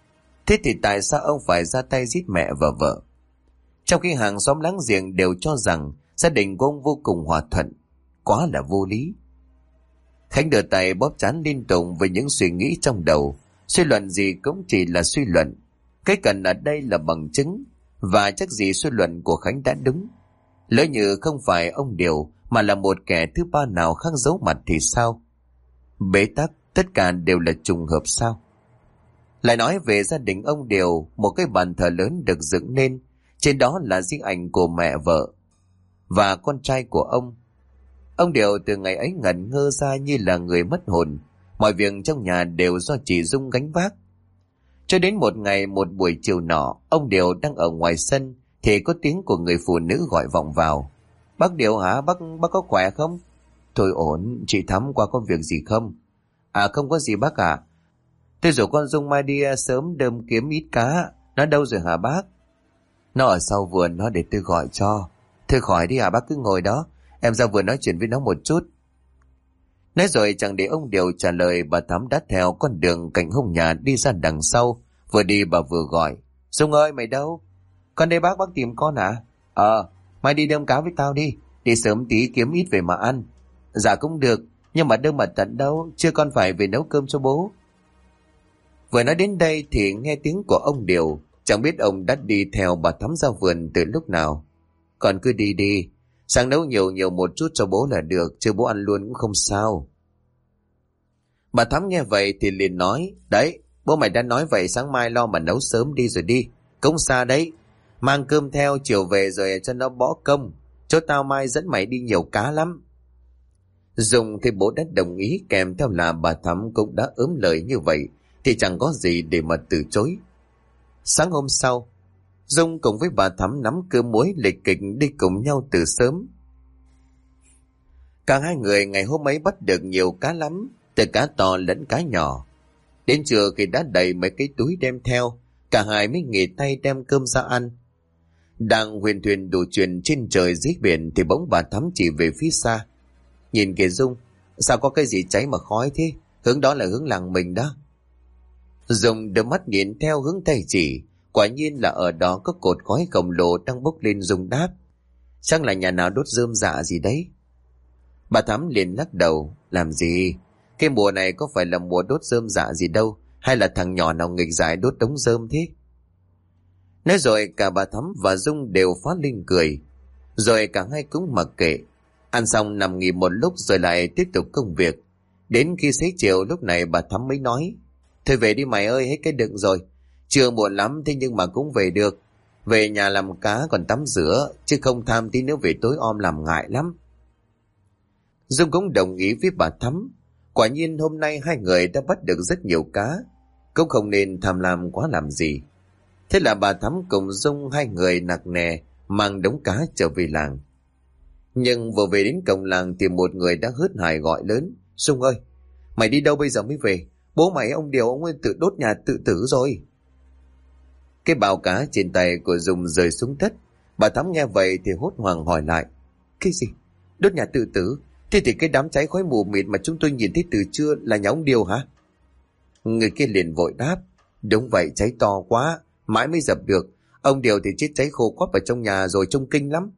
Speaker 1: Thế thì tại sao ông phải ra tay giết mẹ và vợ? Trong khi hàng xóm láng giềng đều cho rằng gia đình của ông vô cùng hòa thuận, quá là vô lý. Khánh đưa tay bóp trán liên tục với những suy nghĩ trong đầu. Suy luận gì cũng chỉ là suy luận. Cái cần ở đây là bằng chứng. Và chắc gì suy luận của Khánh đã đúng. Lỡ như không phải ông Điều mà là một kẻ thứ ba nào khác giấu mặt thì sao? Bế tắc, tất cả đều là trùng hợp sao? Lại nói về gia đình ông Điều, một cái bàn thờ lớn được dựng nên. Trên đó là di ảnh của mẹ vợ và con trai của ông. Ông Điều từ ngày ấy ngẩn ngơ ra như là người mất hồn. Mọi việc trong nhà đều do chị Dung gánh vác. Cho đến một ngày, một buổi chiều nọ, ông Điều đang ở ngoài sân thì có tiếng của người phụ nữ gọi vọng vào. Bác Điều hả? Bác có khỏe không? Thôi ổn, chị Thắm qua có việc gì không? À không có gì bác ạ. Tôi rủ con Dung mai đi sớm đơm kiếm ít cá. Nó đâu rồi hả bác? Nó ở sau vườn, nó để tôi gọi cho. Thôi khỏi đi bác cứ ngồi đó. Em ra vườn nói chuyện với nó một chút. Nói rồi chẳng để ông Điều trả lời, bà Thắm đã theo con đường cạnh hông nhà đi ra đằng sau. Vừa đi bà vừa gọi. Dung ơi mày đâu? Con đây bác tìm con hả? Mai đi đơm cá với tao đi. Đi sớm tí kiếm ít về mà ăn. Dạ cũng được. Nhưng mà đơm mà tận đâu. Chưa con phải về nấu cơm cho bố. Vừa nói đến đây thì nghe tiếng của ông Điều. Chẳng biết ông đã đi theo bà Thắm ra vườn từ lúc nào. Con cứ đi đi. Sáng nấu nhiều một chút cho bố là được. Chứ bố ăn luôn cũng không sao. Bà Thắm nghe vậy thì liền nói. Đấy, bố mày đã nói vậy, sáng mai lo mà nấu sớm đi rồi đi. Cũng xa đấy. Mang cơm theo chiều về rồi cho nó bỏ công. Chỗ tao mai dẫn mày đi nhiều cá lắm. Dung thì bố đã đồng ý, kèm theo là bà Thắm cũng đã ớm lời như vậy thì chẳng có gì để mà từ chối. Sáng hôm sau, Dung cùng với bà Thắm nắm cơm muối lịch kịch đi cùng nhau từ sớm. Cả hai người ngày hôm ấy bắt được nhiều cá lắm, từ cá to lẫn cá nhỏ. Đến trưa khi đã đầy mấy cái túi đem theo, cả hai mới nghỉ tay đem cơm ra ăn. Đang huyền thuyền đủ chuyện trên trời dưới biển thì bỗng bà Thắm chỉ về phía xa. Nhìn kìa Dung, sao có cái gì cháy mà khói thế? Hướng đó là hướng làng mình đó. Dung đưa mắt nhìn theo hướng tay chỉ, quả nhiên là ở đó có cột khói khổng lồ đang bốc lên. Dung đáp, chắc là nhà nào đốt rơm rạ gì đấy. Bà Thắm liền lắc đầu, làm gì? Cái mùa này có phải là mùa đốt rơm rạ gì đâu, hay là thằng nhỏ nào nghịch dại đốt đống rơm thế? Nói rồi cả bà Thắm và Dung đều phá lên cười. Rồi cả hai cũng mặc kệ. Ăn xong nằm nghỉ một lúc rồi lại tiếp tục công việc. Đến khi xế chiều lúc này bà Thắm mới nói, thôi về đi mày ơi, hết cái đựng rồi. Chưa muộn lắm thế nhưng mà cũng về được. Về nhà làm cá còn tắm rửa, chứ không tham tí nữa về tối om làm ngại lắm. Dung cũng đồng ý với bà Thắm. Quả nhiên hôm nay hai người đã bắt được rất nhiều cá, cũng không nên tham lam quá làm gì. Thế là bà Thắm cùng Dung hai người nặc nè mang đống cá trở về làng. Nhưng vừa về đến cổng làng thì một người đã hớt hải gọi lớn, Dung ơi, mày đi đâu bây giờ mới về? Bố mày ông Điều ông ấy tự đốt nhà tự tử rồi. Cái bao cá trên tay của Dung rơi xuống đất. Bà Thắm nghe vậy thì hốt hoảng hỏi lại, cái gì? Đốt nhà tự tử? Thế thì cái đám cháy khói mù mịt mà chúng tôi nhìn thấy từ trưa là nhà ông Điều hả? Người kia liền vội đáp, đúng vậy, cháy to quá, mãi mới dập được. Ông Điều thì chết cháy khô quắp ở trong nhà rồi, trông kinh lắm.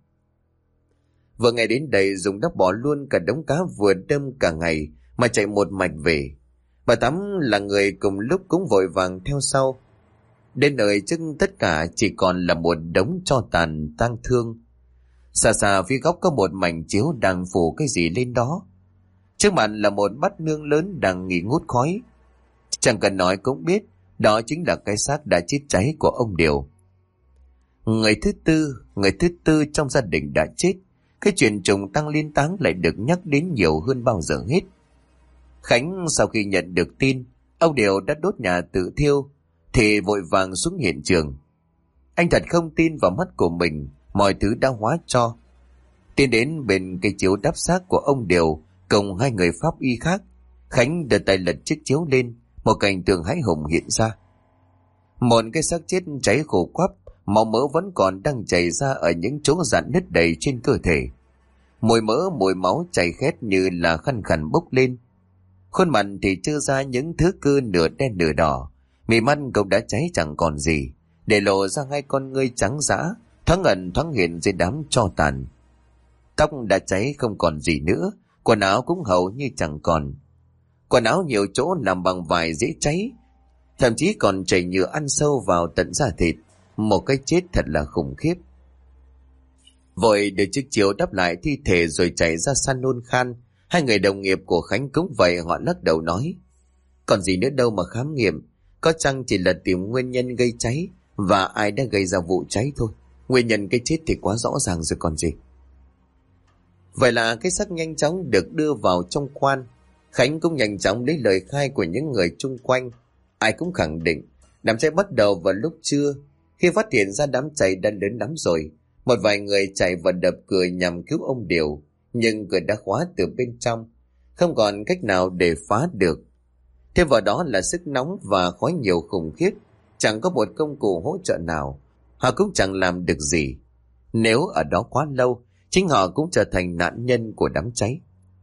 Speaker 1: Vừa nghe đến đây Dung đã bỏ luôn cả đống cá vừa đâm cả ngày mà chạy một mạch về. Bà Thắm là người cùng lúc cũng vội vàng theo sau. Đến nơi trước tất cả chỉ còn là một đống tro tàn tang thương. Xa xa phía góc có một mảnh chiếu đang phủ cái gì lên đó. Trước mặt là một bát nương lớn đang nghi ngút khói. Chẳng cần nói cũng biết đó chính là cái xác đã chết cháy của ông Điều. Người thứ tư trong gia đình đã chết. Cái chuyện trùng tăng liên táng lại được nhắc đến nhiều hơn bao giờ hết. Khánh sau khi nhận được tin ông Điều đã đốt nhà tự thiêu thì vội vàng xuống hiện trường. Anh thật không tin vào mắt của mình, mọi thứ đã hóa tro. Tiến đến bên cây chiếu đắp xác của ông Điều cùng hai người pháp y khác, Khánh đưa tay lật chiếc chiếu lên, một cảnh tượng hãi hùng hiện ra. Một cái xác chết cháy khô quắp, máu mỡ vẫn còn đang chảy ra ở những chỗ rạn nứt đầy trên cơ thể. Mùi mỡ mùi máu chảy khét như là khăn khăn bốc lên. Khuôn mặt thì trơ ra những thứ cơ nửa đen nửa đỏ, Mí mắt cậu đã cháy chẳng còn gì, để lộ ra hai con ngươi trắng dã, thoáng ẩn thoáng hiện dưới đám tro tàn. Tóc đã cháy không còn gì nữa, quần áo cũng hầu như chẳng còn. Quần áo nhiều chỗ làm bằng vải dễ cháy, thậm chí còn chảy nhựa ăn sâu vào tận da thịt. Một cái chết thật là khủng khiếp. Vội được chiếc chiếu đắp lại thi thể rồi chạy ra săn nôn khan. Hai người đồng nghiệp của Khánh cũng vậy, họ lắc đầu nói: còn gì nữa đâu mà khám nghiệm, có chăng chỉ là tìm nguyên nhân gây cháy và ai đã gây ra vụ cháy thôi. Nguyên nhân cái chết thì quá rõ ràng rồi còn gì. Vậy là cái xác nhanh chóng được đưa vào trong khoan. Khánh cũng nhanh chóng lấy lời khai của những người chung quanh. Ai cũng khẳng định đám cháy bắt đầu vào lúc trưa. Khi phát hiện ra đám cháy đã lớn lắm rồi, một vài người chạy vào đập cửa nhằm cứu ông Điều, nhưng cửa đã khóa từ bên trong, không còn cách nào để phá được. Thêm vào đó là sức nóng và khói nhiều khủng khiếp, chẳng có một công cụ hỗ trợ nào, họ cũng chẳng làm được gì. Nếu ở đó quá lâu, chính họ cũng trở thành nạn nhân của đám cháy.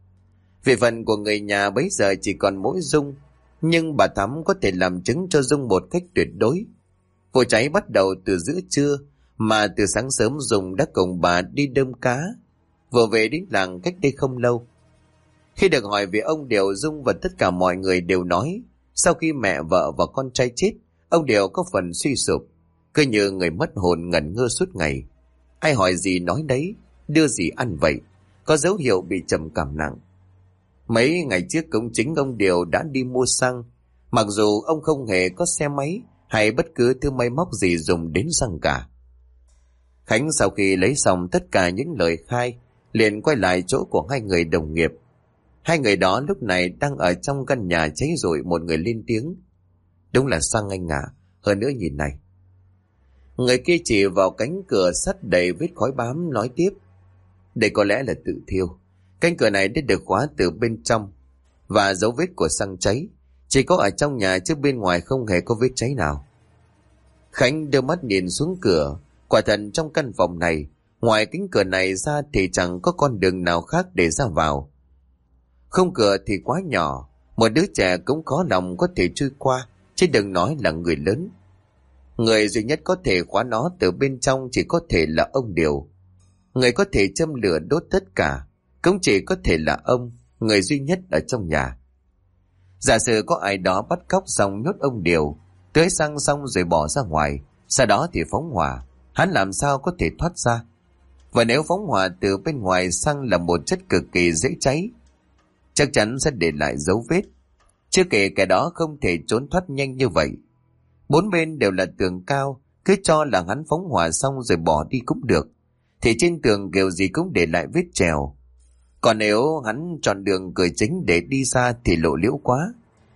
Speaker 1: Về phần của người nhà bấy giờ chỉ còn mỗi Dung, nhưng bà Thắm có thể làm chứng cho Dung một cách tuyệt đối. Vụ cháy bắt đầu từ giữa trưa, mà từ sáng sớm Dung đã cùng bà đi đơm cá, vừa về đến làng cách đây không lâu. Khi được hỏi về ông Điều, Dung và tất cả mọi người đều nói sau khi mẹ vợ và con trai chết, ông Điều có phần suy sụp, cứ như người mất hồn ngẩn ngơ suốt ngày. Ai hỏi gì nói đấy, đưa gì ăn vậy, có dấu hiệu bị trầm cảm nặng. Mấy ngày trước cũng chính ông Điều đã đi mua xăng, mặc dù ông không hề có xe máy hay bất cứ thứ máy móc gì dùng đến xăng cả. Khánh sau khi lấy xong tất cả những lời khai, liền quay lại chỗ của hai người đồng nghiệp. Hai người đó lúc này đang ở trong căn nhà cháy rụi. Một người lên tiếng: đúng là xăng anh ạ, hơn nữa nhìn này. Người kia chỉ vào cánh cửa sắt đầy vết khói bám nói tiếp: đây có lẽ là tự thiêu. Cánh cửa này đã được khóa từ bên trong, và dấu vết của xăng cháy chỉ có ở trong nhà, chứ bên ngoài không hề có vết cháy nào. Khánh đưa mắt nhìn xuống cửa. Quả thật trong căn phòng này, ngoài cánh cửa này ra thì chẳng có con đường nào khác để ra vào. Khung cửa thì quá nhỏ, một đứa trẻ cũng khó lòng có thể chui qua, chứ đừng nói là người lớn. Người duy nhất có thể khóa nó từ bên trong chỉ có thể là ông Điều. Người có thể châm lửa đốt tất cả cũng chỉ có thể là ông, người duy nhất ở trong nhà. Giả sử có ai đó bắt cóc xong nhốt ông Điều, tưới xăng xong rồi bỏ ra ngoài, sau đó thì phóng hỏa, hắn làm sao có thể thoát ra? Và nếu phóng hỏa từ bên ngoài, xăng là một chất cực kỳ dễ cháy, chắc chắn sẽ để lại dấu vết. Chưa kể kẻ đó không thể trốn thoát nhanh như vậy. Bốn bên đều là tường cao, cứ cho là hắn phóng hỏa xong rồi bỏ đi cũng được, thì trên tường kiểu gì cũng để lại vết trèo. Còn nếu hắn chọn đường cửa chính để đi ra thì lộ liễu quá.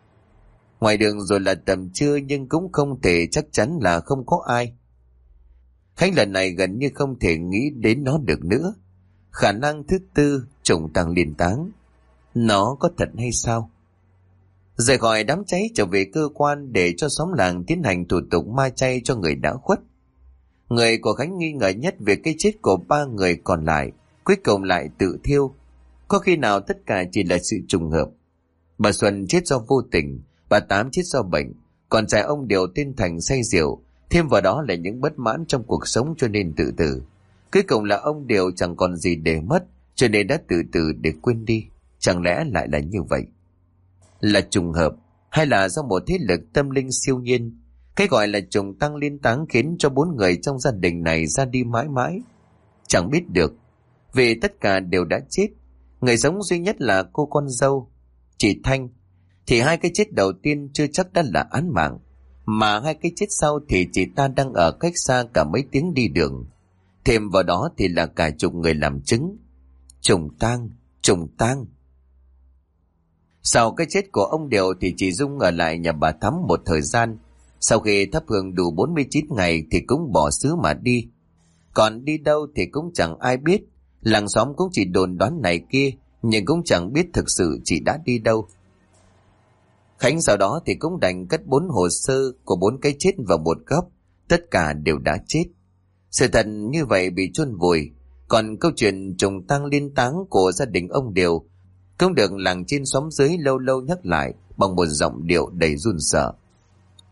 Speaker 1: Ngoài đường rồi là tầm trưa, nhưng cũng không thể chắc chắn là không có ai. Khánh lần này gần như không thể nghĩ đến nó được nữa. Khả năng thứ tư, trùng tàng liên táng, nó có thật hay sao? Rời khỏi đám cháy trở về cơ quan để cho xóm làng tiến hành thủ tục ma chay cho người đã khuất. Người của Khánh nghi ngờ nhất về cái chết của ba người còn lại, cuối cùng lại tự thiêu. Có khi nào tất cả chỉ là sự trùng hợp? Bà Xuân chết do vô tình, bà Tám chết do bệnh, còn trai ông Điều tên Thành say rượu, thêm vào đó là những bất mãn trong cuộc sống cho nên tự tử. Cuối cùng là ông Điều chẳng còn gì để mất, cho nên đã tự tử để quên đi. Chẳng lẽ lại là như vậy? Là trùng hợp hay là do một thế lực tâm linh siêu nhiên? Cái gọi là trùng tăng liên táng khiến cho bốn người trong gia đình này ra đi mãi mãi. Chẳng biết được, vì tất cả đều đã chết. Người sống duy nhất là cô con dâu, chị Thanh. Thì hai cái chết đầu tiên chưa chắc đã là án mạng, mà hai cái chết sau thì chị ta đang ở cách xa cả mấy tiếng đi đường. Thêm vào đó thì là cả chục người làm chứng. Trùng tang, trùng tang. Sau cái chết của ông Điều thì chị Dung ở lại nhà bà Thắm một thời gian. Sau khi thắp hương đủ 49 ngày thì cũng bỏ xứ mà đi. Còn đi đâu thì cũng chẳng ai biết. Làng xóm cũng chỉ đồn đoán này kia, nhưng cũng chẳng biết thực sự chị đã đi đâu. Khánh sau đó thì cũng đành cất 4 hồ sơ của 4 cái chết vào một góc. Tất cả đều đã chết. Sự thật như vậy bị chôn vùi. Còn câu chuyện trùng tang liên táng của gia đình ông Điều cũng được làng trên xóm dưới lâu lâu nhắc lại bằng một giọng điệu đầy run sợ.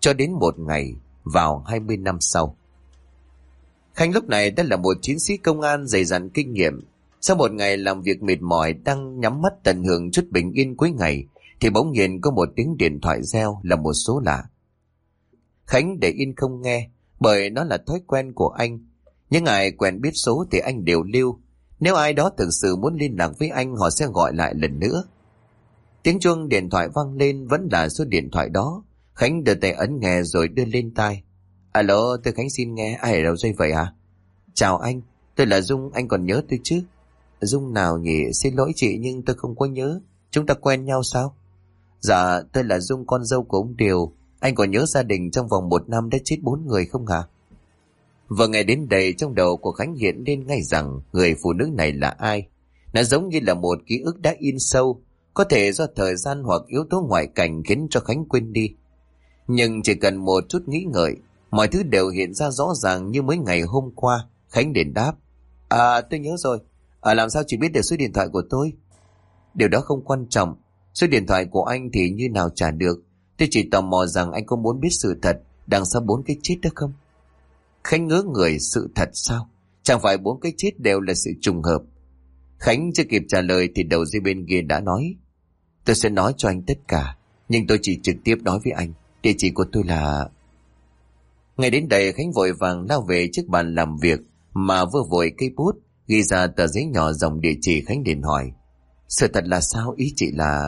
Speaker 1: cho đến một ngày vào 20 năm sau. Khánh lúc này đã là một chiến sĩ công an dày dặn kinh nghiệm. Sau một ngày làm việc mệt mỏi, đang nhắm mắt tận hưởng chút bình yên cuối ngày, thì bỗng nhiên có một tiếng điện thoại reo là một số lạ. Khánh để yên không nghe, bởi nó là thói quen của anh. Những ai quen biết số thì anh đều lưu. Nếu ai đó thực sự muốn liên lạc với anh, họ sẽ gọi lại lần nữa. Tiếng chuông điện thoại vang lên, vẫn là số điện thoại đó. Khánh đưa tay ấn nghe rồi đưa lên tai. Alo, tôi Khánh xin nghe. Ai ở đâu đây vậy hả? Chào anh, tôi là Dung, anh còn nhớ tôi chứ? Dung nào nhỉ? Xin lỗi chị nhưng tôi không có nhớ. Chúng ta quen nhau sao? Dạ, tôi là Dung, con dâu của ông Điều. Anh còn nhớ gia đình trong vòng 1 năm đã chết 4 người không hả? Vừa nghe đến đây, trong đầu của Khánh hiện lên ngay rằng người phụ nữ này là ai. Nó giống như là một ký ức đã in sâu, có thể do thời gian hoặc yếu tố ngoại cảnh khiến cho Khánh quên đi. Nhưng chỉ cần một chút nghĩ ngợi, mọi thứ đều hiện ra rõ ràng như mấy ngày hôm qua. Khánh liền đáp. Tôi nhớ rồi. Làm sao chị biết được số điện thoại của tôi? Điều đó không quan trọng. Số điện thoại của anh thì như nào trả được. Tôi chỉ tò mò rằng anh có muốn biết sự thật đằng sau 4 cái chết đó không? Khánh ngớ người. Sự thật sao? Chẳng phải 4 cái chết đều là sự trùng hợp? Khánh chưa kịp trả lời thì đầu dây bên kia đã nói. Tôi sẽ nói cho anh tất cả, nhưng tôi chỉ trực tiếp nói với anh. Địa chỉ của tôi là... Ngay đến đây Khánh vội vàng lao về trước bàn làm việc, mà vừa vội cây bút ghi ra tờ giấy nhỏ dòng địa chỉ. Khánh liền hỏi. Sự thật là sao? Ý chị là...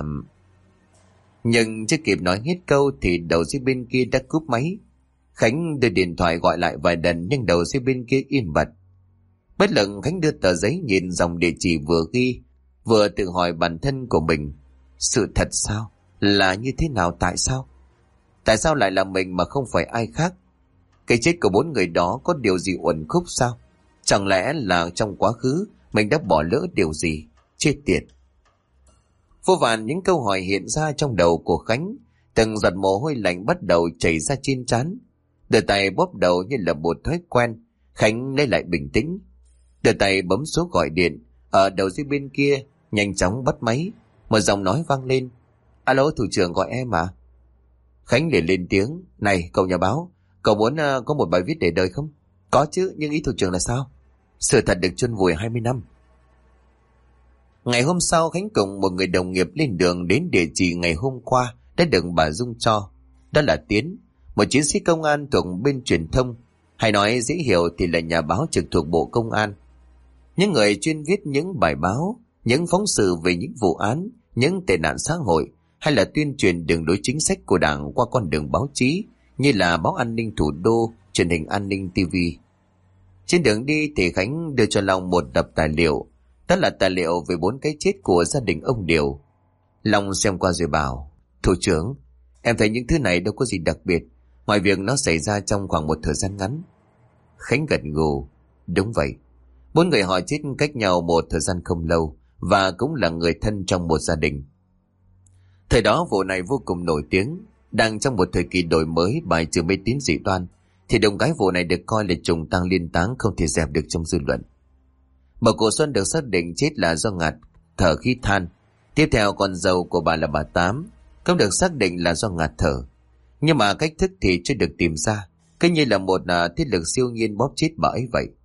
Speaker 1: Nhưng chưa kịp nói hết câu thì đầu dây bên kia đã cúp máy. Khánh đưa điện thoại gọi lại vài lần nhưng đầu dây bên kia im bặt. Bất lực Khánh đưa tờ giấy nhìn dòng địa chỉ vừa ghi, vừa tự hỏi bản thân của mình. Sự thật sao? Là như thế nào? Tại sao? Tại sao lại là mình mà không phải ai khác? Cái chết của 4 người đó có điều gì uẩn khúc sao? Chẳng lẽ là trong quá khứ mình đã bỏ lỡ điều gì? Chết tiệt! Vô vàn những câu hỏi hiện ra trong đầu của Khánh. Từng giọt mồ hôi lạnh bắt đầu chảy ra trên trán. Đưa tay bóp đầu như là một thói quen. Khánh lấy lại bình tĩnh, đưa tay bấm số gọi điện. Ở đầu dây bên kia nhanh chóng bắt máy. Một giọng nói vang lên. Alo, thủ trưởng gọi em à? Khánh liền lên tiếng. Này cậu nhà báo, cậu muốn có một bài viết để đời không? Có chứ, nhưng ý thủ trưởng là sao? Sự thật được chôn vùi 20 năm. Ngày hôm sau, Khánh cùng một người đồng nghiệp lên đường đến địa chỉ ngày hôm qua đã được bà Dung cho. Đó là Tiến, một chiến sĩ công an thuộc bên truyền thông, hay nói dễ hiểu thì là nhà báo trực thuộc Bộ Công an. Những người chuyên viết những bài báo, những phóng sự về những vụ án, những tệ nạn xã hội, hay là tuyên truyền đường lối chính sách của Đảng qua con đường báo chí như là Báo An ninh Thủ đô, Truyền hình An ninh TV. Trên đường đi thì Khánh đưa cho Long một tập tài liệu. Đó là tài liệu về 4 cái chết của gia đình ông Điều. Long xem qua rồi bảo. Thủ trưởng, em thấy những thứ này đâu có gì đặc biệt, ngoài việc nó xảy ra trong khoảng một thời gian ngắn. Khánh gật gù. Đúng vậy, 4 người họ chết cách nhau một thời gian không lâu, và cũng là người thân trong một gia đình. Thời đó vụ này vô cùng nổi tiếng. Đang trong một thời kỳ đổi mới, bài trừ mê tín dị đoan, thì đồng cái vụ này được coi là trùng tang liên táng không thể dẹp được trong dư luận. Bà cụ Xuân được xác định chết là do ngạt thở khí than. Tiếp theo con dâu của bà là bà Tám, cũng được xác định là do ngạt thở, nhưng mà cách thức thì chưa được tìm ra, cứ như là một thiết lực siêu nhiên bóp chết bà ấy vậy.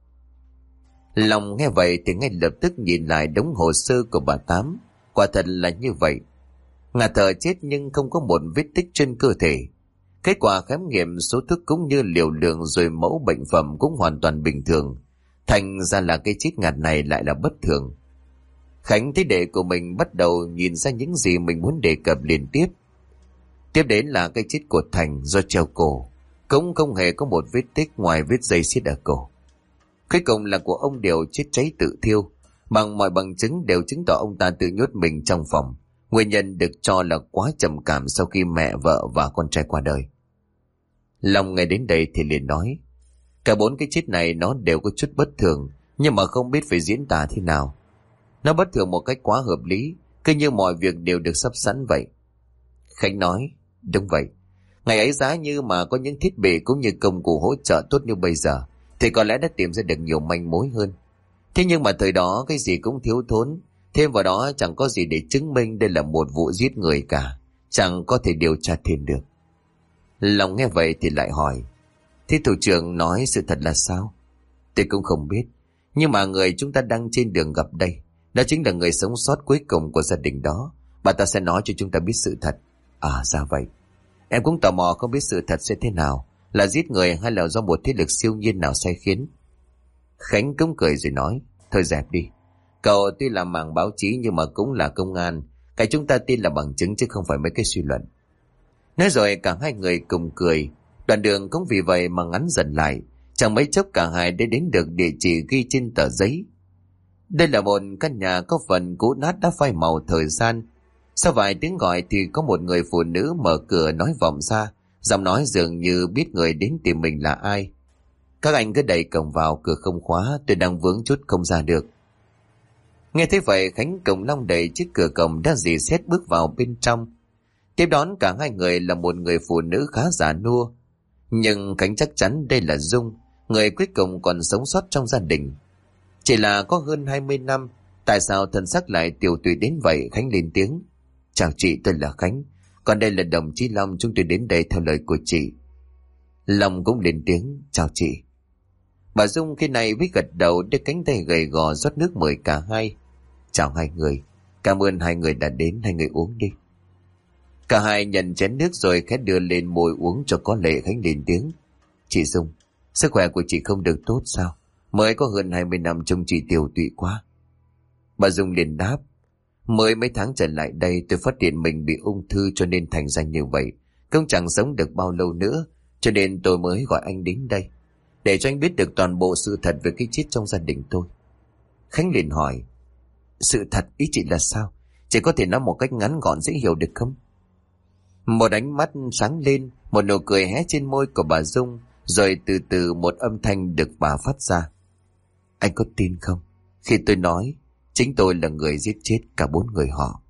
Speaker 1: Lòng nghe vậy thì ngay lập tức nhìn lại đống hồ sơ của bà Tám. Quả thật là như vậy, ngạt thở chết nhưng không có một vết tích trên cơ thể. Kết quả khám nghiệm số thuốc cũng như liều lượng rồi mẫu bệnh phẩm cũng hoàn toàn bình thường. Thành ra là cái chết ngạt này lại là bất thường. Khánh thấy đệ của mình bắt đầu nhìn ra những gì mình muốn đề cập liên tiếp. Tiếp đến là cái chết của Thành do treo cổ, cũng không hề có một vết tích ngoài vết dây xiết ở cổ. Cuối cùng là của ông Điều chết cháy tự thiêu, bằng mọi bằng chứng đều chứng tỏ ông ta tự nhốt mình trong phòng. Nguyên nhân được cho là quá trầm cảm sau khi mẹ, vợ và con trai qua đời. Long nghe đến đây thì liền nói, cả 4 cái chết này nó đều có chút bất thường, nhưng mà không biết phải diễn tả thế nào. Nó bất thường một cách quá hợp lý, cứ như mọi việc đều được sắp sẵn vậy. Khánh nói, đúng vậy. Ngày ấy giá như mà có những thiết bị cũng như công cụ hỗ trợ tốt như bây giờ, thì có lẽ đã tìm ra được nhiều manh mối hơn. Thế nhưng mà thời đó cái gì cũng thiếu thốn, thêm vào đó chẳng có gì để chứng minh đây là một vụ giết người cả, chẳng có thể điều tra thêm được. Long nghe vậy thì lại hỏi, thế thủ trưởng nói sự thật là sao? Tôi cũng không biết, nhưng mà người chúng ta đang trên đường gặp đây, đó chính là người sống sót cuối cùng của gia đình đó. Bà ta sẽ nói cho chúng ta biết sự thật. À ra vậy. Em cũng tò mò không biết sự thật sẽ thế nào, là giết người hay là do một thế lực siêu nhiên nào sai khiến. Khánh cũng cười rồi nói, thôi dẹp đi. Cậu tuy là mảng báo chí nhưng mà cũng là công an. Cái chúng ta tin là bằng chứng chứ không phải mấy cái suy luận. Nói rồi cả hai người cùng cười. Đoạn đường cũng vì vậy mà ngắn dần lại. Chẳng mấy chốc cả hai đã đến được địa chỉ ghi trên tờ giấy. Đây là một căn nhà có phần cũ nát đã phai màu thời gian. Sau vài tiếng gọi thì có một người phụ nữ mở cửa nói vọng ra, giọng nói dường như biết người đến tìm mình là ai. Các anh cứ đẩy cổng vào, cửa không khóa, tôi đang vướng chút không ra được. Nghe thế vậy Khánh cùng Long đẩy chiếc cửa cổng đã dì xét bước vào bên trong. Tiếp đón cả hai người là một người phụ nữ khá già nua. Nhưng Khánh chắc chắn đây là Dung, người cuối cùng còn sống sót trong gia đình. Chỉ là có hơn 20 năm, tại sao thân xác lại tiều tụy đến vậy? Khánh lên tiếng. Chào chị, tôi là Khánh. Còn đây là đồng chí Long, chúng tôi đến đây theo lời của chị. Long cũng lên tiếng. Chào chị. Bà Dung khi này mới gật đầu, đưa cánh tay gầy gò rót nước mời cả hai. Chào hai người. Cảm ơn hai người đã đến, hai người uống đi. Cả hai nhận chén nước rồi khẽ đưa lên môi uống cho có lệ. Khánh lên tiếng. Chị Dung, sức khỏe của chị không được tốt sao? Mới có hơn 20 năm trông chị tiều tụy quá. Bà Dung liền đáp. Mới mấy tháng trở lại đây tôi phát hiện mình bị ung thư cho nên thành ra như vậy. Không chẳng sống được bao lâu nữa, cho nên tôi mới gọi anh đến đây, để cho anh biết được toàn bộ sự thật về cái chết trong gia đình tôi. Khánh liền hỏi. Sự thật ý chị là sao? Chị có thể nói một cách ngắn gọn dễ hiểu được không? Một ánh mắt sáng lên, một nụ cười hé trên môi của bà Dung, rồi từ từ một âm thanh được bà phát ra. Anh có tin không khi tôi nói chính tôi là người giết chết cả 4 người họ?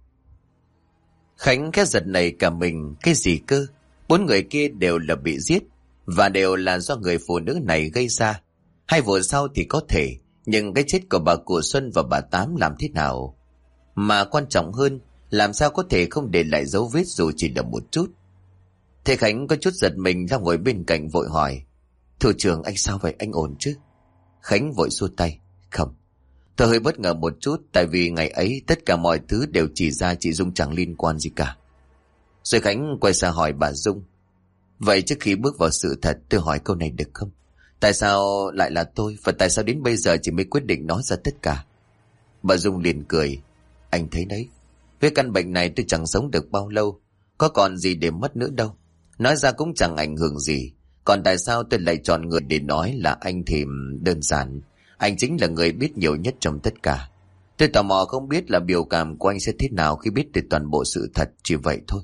Speaker 1: Khánh khẽ giật nảy cả mình. Cái gì cơ? 4 người kia đều là bị giết, và đều là do người phụ nữ này gây ra. Hai vụ sau thì có thể, nhưng cái chết của bà cụ Xuân và bà Tám làm thế nào? Mà quan trọng hơn, làm sao có thể không để lại dấu vết dù chỉ là một chút? Thầy Khánh có chút giật mình ra ngồi bên cạnh vội hỏi. Thủ trưởng anh sao vậy, anh ổn chứ? Khánh vội xua tay. Không, tôi hơi bất ngờ một chút, tại vì ngày ấy tất cả mọi thứ đều chỉ ra chị Dung chẳng liên quan gì cả. Rồi Khánh quay sang hỏi bà Dung. Vậy trước khi bước vào sự thật tôi hỏi câu này được không? Tại sao lại là tôi, và tại sao đến bây giờ chị mới quyết định nói ra tất cả? Bà Dung liền cười. Anh thấy đấy, với căn bệnh này tôi chẳng sống được bao lâu, có còn gì để mất nữa đâu. Nói ra cũng chẳng ảnh hưởng gì. Còn tại sao tôi lại chọn người để nói là anh thì đơn giản, anh chính là người biết nhiều nhất trong tất cả. Tôi tò mò không biết là biểu cảm của anh sẽ thế nào khi biết được toàn bộ sự thật, chỉ vậy thôi.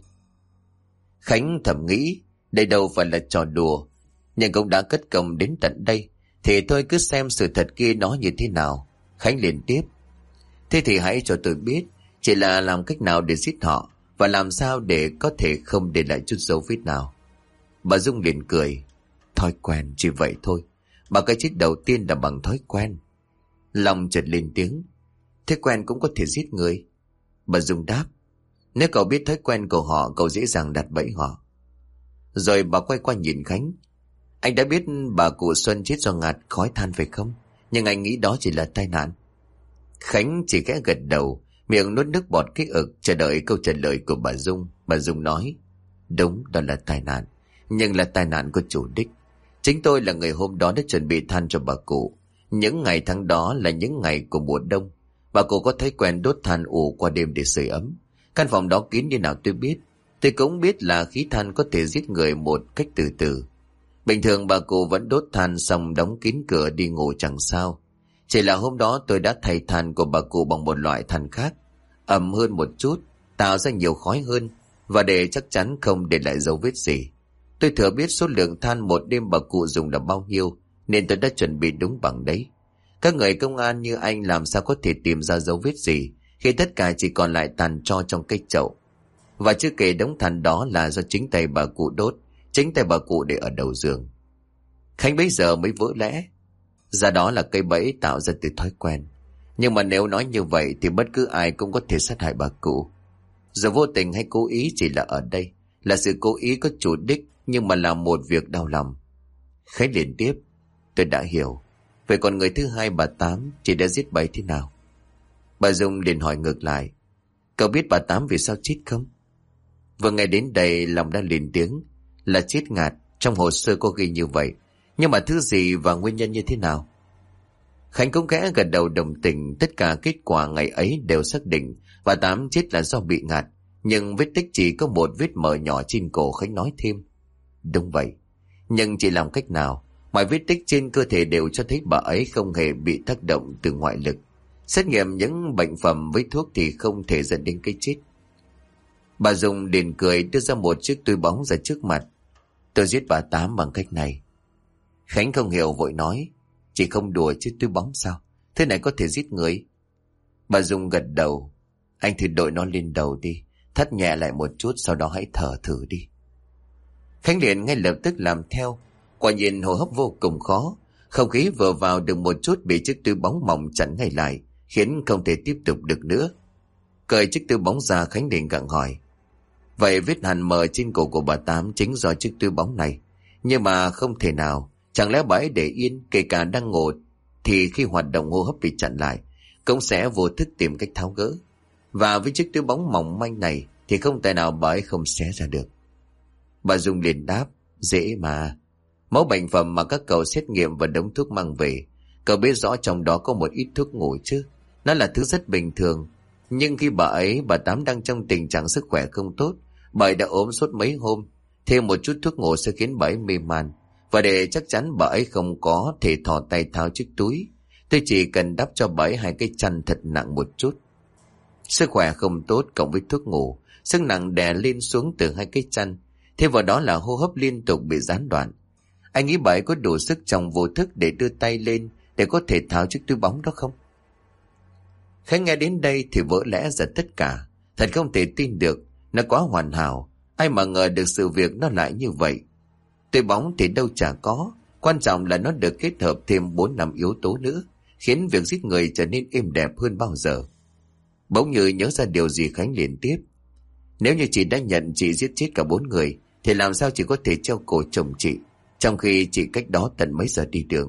Speaker 1: Khánh thầm nghĩ, đây đâu phải là trò đùa, nhưng cũng đã cất công đến tận đây, thì tôi cứ xem sự thật kia nó như thế nào. Khánh liền tiếp. Thế thì hãy cho tôi biết, chỉ là làm cách nào để giết họ, và làm sao để có thể không để lại chút dấu vết nào. Bà Dung liền cười. Thói quen, chỉ vậy thôi. Bà cái chết đầu tiên là bằng thói quen. Long chợt lên tiếng. Thế quen cũng có thể giết người? Bà Dung đáp. Nếu cậu biết thói quen của họ, cậu dễ dàng đặt bẫy họ. Rồi bà quay qua nhìn Khánh. Anh đã biết bà cụ Xuân chết do ngạt khói than phải không? Nhưng anh nghĩ đó chỉ là tai nạn. Khánh chỉ khẽ gật đầu, miệng nuốt nước bọt kích ực, chờ đợi câu trả lời của bà Dung. Bà Dung nói. Đúng, đó là tai nạn, nhưng là tai nạn có chủ đích. Chính tôi là người hôm đó đã chuẩn bị than cho bà cụ. Những ngày tháng đó là những ngày của mùa đông. Bà cụ có thói quen đốt than ủ qua đêm để sưởi ấm. Căn phòng đó kín như nào tôi biết. Tôi cũng biết là khí than có thể giết người một cách từ từ. Bình thường bà cụ vẫn đốt than xong đóng kín cửa đi ngủ chẳng sao. Chỉ là hôm đó tôi đã thay than của bà cụ bằng một loại than khác, ẩm hơn một chút, tạo ra nhiều khói hơn, và để chắc chắn không để lại dấu vết gì. Tôi thừa biết số lượng than một đêm bà cụ dùng là bao nhiêu, nên tôi đã chuẩn bị đúng bằng đấy. Các người công an như anh làm sao có thể tìm ra dấu vết gì khi tất cả chỉ còn lại tàn tro trong cái chậu. Và chưa kể đống than đó là do chính tay bà cụ đốt, chính tay bà cụ để ở đầu giường. Khánh bấy giờ mới vỡ lẽ. Ra đó là cây bẫy tạo ra từ thói quen. Nhưng mà nếu nói như vậy thì bất cứ ai cũng có thể sát hại bà cụ. Dù vô tình hay cố ý, chỉ là ở đây là sự cố ý có chủ đích, nhưng mà là một việc đau lòng. Khánh liền tiếp: tôi đã hiểu. Vậy còn người thứ hai, bà Tám, chị đã giết bà ấy thế nào? Bà Dung liền hỏi ngược lại: cậu biết bà Tám vì sao chết không? Vừa nghe đến đây, lòng đã lên tiếng: là chết ngạt, trong hồ sơ có ghi như vậy. Nhưng mà thứ gì và nguyên nhân như thế nào? Khánh cũng khẽ gật đầu đồng tình. Tất cả kết quả ngày ấy đều xác định bà Tám chết là do bị ngạt, nhưng vết tích chỉ có một vết mờ nhỏ trên cổ. Khánh nói thêm: đúng vậy, nhưng chỉ làm cách nào? Mọi vết tích trên cơ thể đều cho thấy bà ấy không hề bị tác động từ ngoại lực. Xét nghiệm những bệnh phẩm với thuốc thì không thể dẫn đến cái chết. Bà Dung liền cười, đưa ra một chiếc túi bóng ra trước mặt: tôi giết bà Tám bằng cách này. Khánh không hiểu, vội nói: chị không đùa chứ, túi bóng sao? Thế này có thể giết người? Bà Dung gật đầu: anh thử đội nó lên đầu đi, thắt nhẹ lại một chút, sau đó hãy thở thử đi. Khánh liền ngay lập tức làm theo. Quả nhiên hô hấp vô cùng khó, không khí vừa vào được một chút bị chiếc túi bóng mỏng chặn ngay lại, khiến không thể tiếp tục được nữa. Cởi chiếc túi bóng ra, Khánh liền gặng hỏi: vậy vết hằn mờ trên cổ của bà Tám chính do chiếc túi bóng này? Nhưng mà không thể nào, chẳng lẽ bà ấy để yên, kể cả đang ngủ thì khi hoạt động hô hấp bị chặn lại cũng sẽ vô thức tìm cách tháo gỡ. Và với chiếc túi bóng mỏng manh này thì không thể nào bà ấy không xé ra được. Bà Dung liền đáp: dễ mà. Mẫu bệnh phẩm mà các cậu xét nghiệm và đống thuốc mang về, cậu biết rõ trong đó có một ít thuốc ngủ chứ. Nó là thứ rất bình thường. Nhưng khi bà Tám đang trong tình trạng sức khỏe không tốt, bà ấy đã ốm sốt mấy hôm, thêm một chút thuốc ngủ sẽ khiến bà ấy mê man. Và để chắc chắn bà ấy không có thể thò tay tháo chiếc túi, tôi chỉ cần đắp cho bà ấy 2 cái chăn thật nặng một chút. Sức khỏe không tốt cộng với thuốc ngủ, sức nặng đè lên xuống từ 2 cái chăn, thêm vào đó là hô hấp liên tục bị gián đoạn. Anh nghĩ bà ấy có đủ sức trong vô thức để đưa tay lên để có thể tháo chiếc túi bóng đó không? Khánh nghe đến đây thì vỡ lẽ ra tất cả. Thật không thể tin được, nó quá hoàn hảo. Ai mà ngờ được sự việc nó lại như vậy. Túi bóng thì đâu chả có, quan trọng là nó được kết hợp thêm 4-5 yếu tố nữa, khiến việc giết người trở nên êm đẹp hơn bao giờ. Bỗng như nhớ ra điều gì, Khánh liền tiếp: nếu như chị đã nhận chị giết chết cả 4 người thì làm sao chị có thể treo cổ chồng chị, trong khi chị cách đó tận mấy giờ đi đường?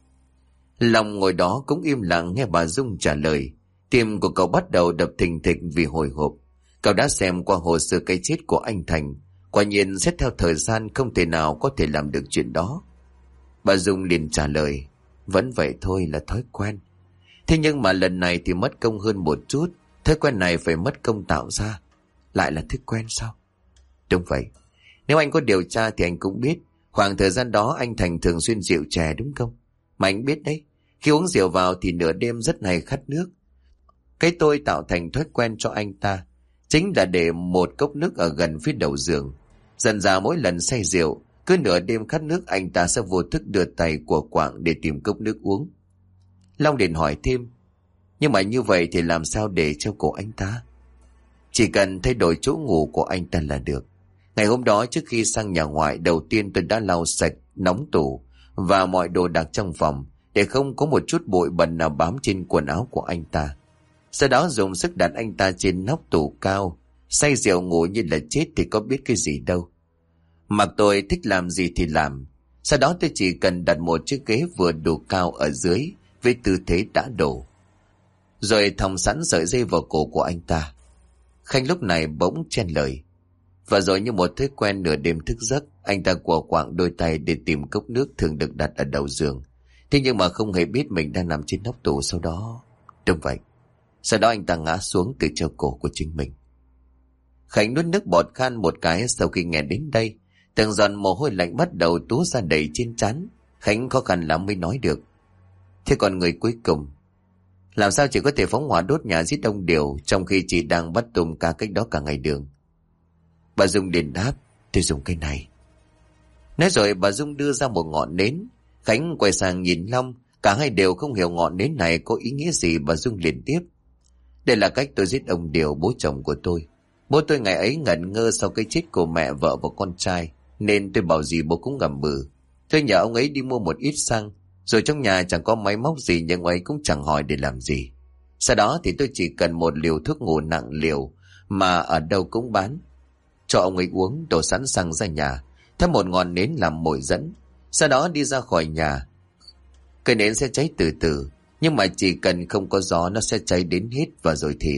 Speaker 1: Lòng ngồi đó cũng im lặng nghe bà Dung trả lời. Tim của cậu bắt đầu đập thình thịch vì hồi hộp. Cậu đã xem qua hồ sơ cái chết của anh Thành, quả nhiên xét theo thời gian không thể nào có thể làm được chuyện đó. Bà Dung liền trả lời: vẫn vậy thôi, là thói quen. Thế nhưng mà lần này thì mất công hơn một chút. Thói quen này phải mất công tạo ra. Lại là thói quen sao? Đúng vậy. Nếu anh có điều tra thì anh cũng biết khoảng thời gian đó anh Thành thường xuyên rượu chè, đúng không? Mà anh biết đấy, khi uống rượu vào thì nửa đêm rất hay khát nước. Cái tôi tạo thành thói quen cho anh ta chính là để một cốc nước ở gần phía đầu giường. Dần dà mỗi lần say rượu, cứ nửa đêm khát nước, anh ta sẽ vô thức đưa tay của quạng để tìm cốc nước uống. Long liền hỏi thêm: nhưng mà như vậy thì làm sao để treo cổ anh ta? Chỉ cần thay đổi chỗ ngủ của anh ta là được. Ngày hôm đó trước khi sang nhà ngoại, đầu tiên tôi đã lau sạch nóng tủ và mọi đồ đạc trong phòng để không có một chút bụi bẩn nào bám trên quần áo của anh ta. Sau đó dùng sức đặt anh ta trên nóc tủ cao. Say rượu ngủ như là chết thì có biết cái gì đâu. Mặc tôi thích làm gì thì làm. Sau đó tôi chỉ cần đặt một chiếc ghế vừa đủ cao ở dưới với tư thế đã đổ, rồi thòng sẵn sợi dây vào cổ của anh ta. Khanh lúc này bỗng chen lời: và rồi như một thói quen, nửa đêm thức giấc, anh ta quờ quạng đôi tay để tìm cốc nước thường được đặt ở đầu giường. Thế nhưng mà không hề biết mình đang nằm trên nóc tủ. Sau đó... đúng vậy, sau đó anh ta ngã xuống từ treo cổ của chính mình. Khánh nuốt nước bọt khan một cái sau khi nghe đến đây. Từng giọt mồ hôi lạnh bắt đầu túa ra đầy trên trán. Khánh khó khăn lắm mới nói được: thế còn người cuối cùng, làm sao chị có thể phóng hỏa đốt nhà giết ông Điều trong khi chị đang bắt tôm cá cách đó cả ngày đường? Bà Dung liền đáp: tôi dùng cái này. Nói rồi bà Dung đưa ra một ngọn nến. Khánh quay sang nhìn Long, cả hai đều không hiểu ngọn nến này có ý nghĩa gì. Bà Dung liền tiếp: đây là cách tôi giết ông Điều, bố chồng của tôi. Bố tôi ngày ấy ngẩn ngơ sau cái chết của mẹ, vợ và con trai, nên tôi bảo gì bố cũng ngầm bừ. Tôi nhờ ông ấy đi mua một ít xăng, rồi trong nhà chẳng có máy móc gì nhưng ông ấy cũng chẳng hỏi để làm gì. Sau đó thì tôi chỉ cần một liều thuốc ngủ nặng liều mà ở đâu cũng bán, cho ông ấy uống, đổ sẵn xăng ra nhà, thắp một ngọn nến làm mồi dẫn, sau đó đi ra khỏi nhà. Cây nến sẽ cháy từ từ, nhưng mà chỉ cần không có gió nó sẽ cháy đến hết, và rồi thì...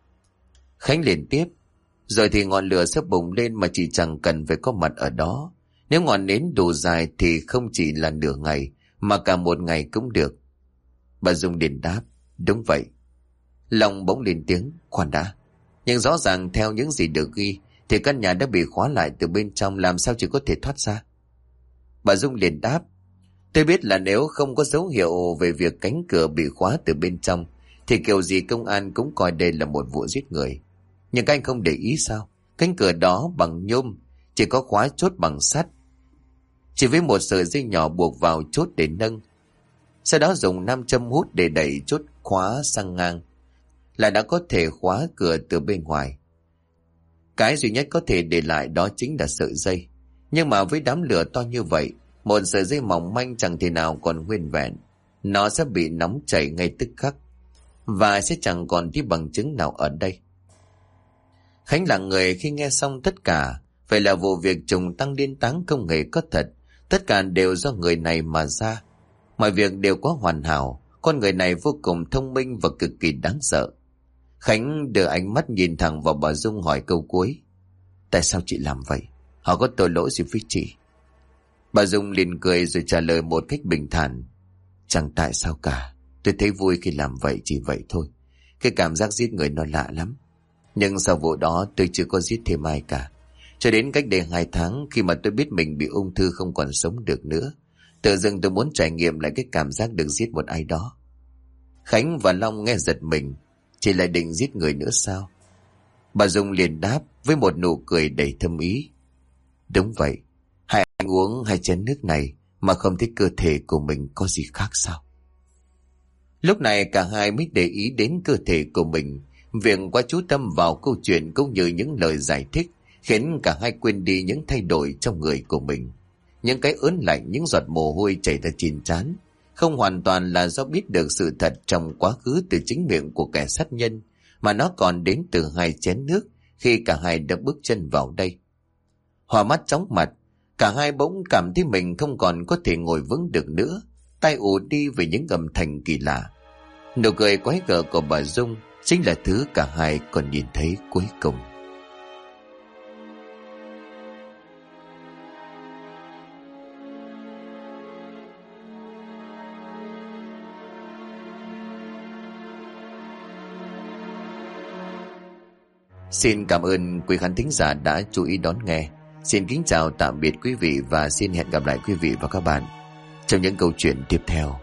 Speaker 1: Khánh liền tiếp: rồi thì ngọn lửa sẽ bùng lên mà chị chẳng cần phải có mặt ở đó. Nếu ngọn nến đủ dài thì không chỉ là nửa ngày, mà cả một ngày cũng được. Bà Dung liền đáp: đúng vậy. Long bỗng lên tiếng: khoan đã, nhưng rõ ràng theo những gì được ghi thì căn nhà đã bị khóa lại từ bên trong, làm sao chỉ có thể thoát ra? Bà Dung liền đáp: tôi biết là nếu không có dấu hiệu về việc cánh cửa bị khóa từ bên trong thì kiểu gì công an cũng coi đây là một vụ giết người. Nhưng các anh không để ý sao? Cánh cửa đó bằng nhôm, chỉ có khóa chốt bằng sắt, chỉ với một sợi dây nhỏ buộc vào chốt để nâng, sau đó dùng nam châm hút để đẩy chốt khóa sang ngang là đã có thể khóa cửa từ bên ngoài. Cái duy nhất có thể để lại đó chính là sợi dây. Nhưng mà với đám lửa to như vậy, một sợi dây mỏng manh chẳng thể nào còn nguyên vẹn. Nó sẽ bị nóng chảy ngay tức khắc, và sẽ chẳng còn tí bằng chứng nào ở đây. Khánh là người khi nghe xong tất cả, phải là vụ việc trùng tăng điên táng không hề có thật. Tất cả đều do người này mà ra. Mọi việc đều quá hoàn hảo. Con người này vô cùng thông minh và cực kỳ đáng sợ. Khánh đưa ánh mắt nhìn thẳng vào bà Dung, hỏi câu cuối: tại sao chị làm vậy? Họ có tội lỗi gì với chị? Bà Dung liền cười rồi trả lời một cách bình thản: chẳng tại sao cả. Tôi thấy vui khi làm vậy, chỉ vậy thôi. Cái cảm giác giết người nó lạ lắm. Nhưng sau vụ đó tôi chưa có giết thêm ai cả. Cho đến cách đây 2 tháng, khi mà tôi biết mình bị ung thư không còn sống được nữa, tự dưng tôi muốn trải nghiệm lại cái cảm giác được giết một ai đó. Khánh và Long nghe giật mình: chị lại định giết người nữa sao? Bà Dung liền đáp với một nụ cười đầy thâm ý: đúng vậy. Hai anh uống 2 chén nước này mà không thấy cơ thể của mình có gì khác sao? Lúc này cả hai mới để ý đến cơ thể của mình. Việc quá chú tâm vào câu chuyện cũng như những lời giải thích khiến cả hai quên đi những thay đổi trong người của mình. Những cái ớn lạnh, những giọt mồ hôi chảy ra trên trán không hoàn toàn là do biết được sự thật trong quá khứ từ chính miệng của kẻ sát nhân, mà nó còn đến từ 2 chén nước khi cả hai đã bước chân vào đây. Hòa mắt chóng mặt, cả hai bỗng cảm thấy mình không còn có thể ngồi vững được nữa, tay ù đi vì những âm thanh kỳ lạ. Nụ cười quái gở của bà Dung chính là thứ cả hai còn nhìn thấy cuối cùng. Xin cảm ơn quý khán thính giả đã chú ý đón nghe. Xin kính chào tạm biệt quý vị và xin hẹn gặp lại quý vị và các bạn trong những câu chuyện tiếp theo.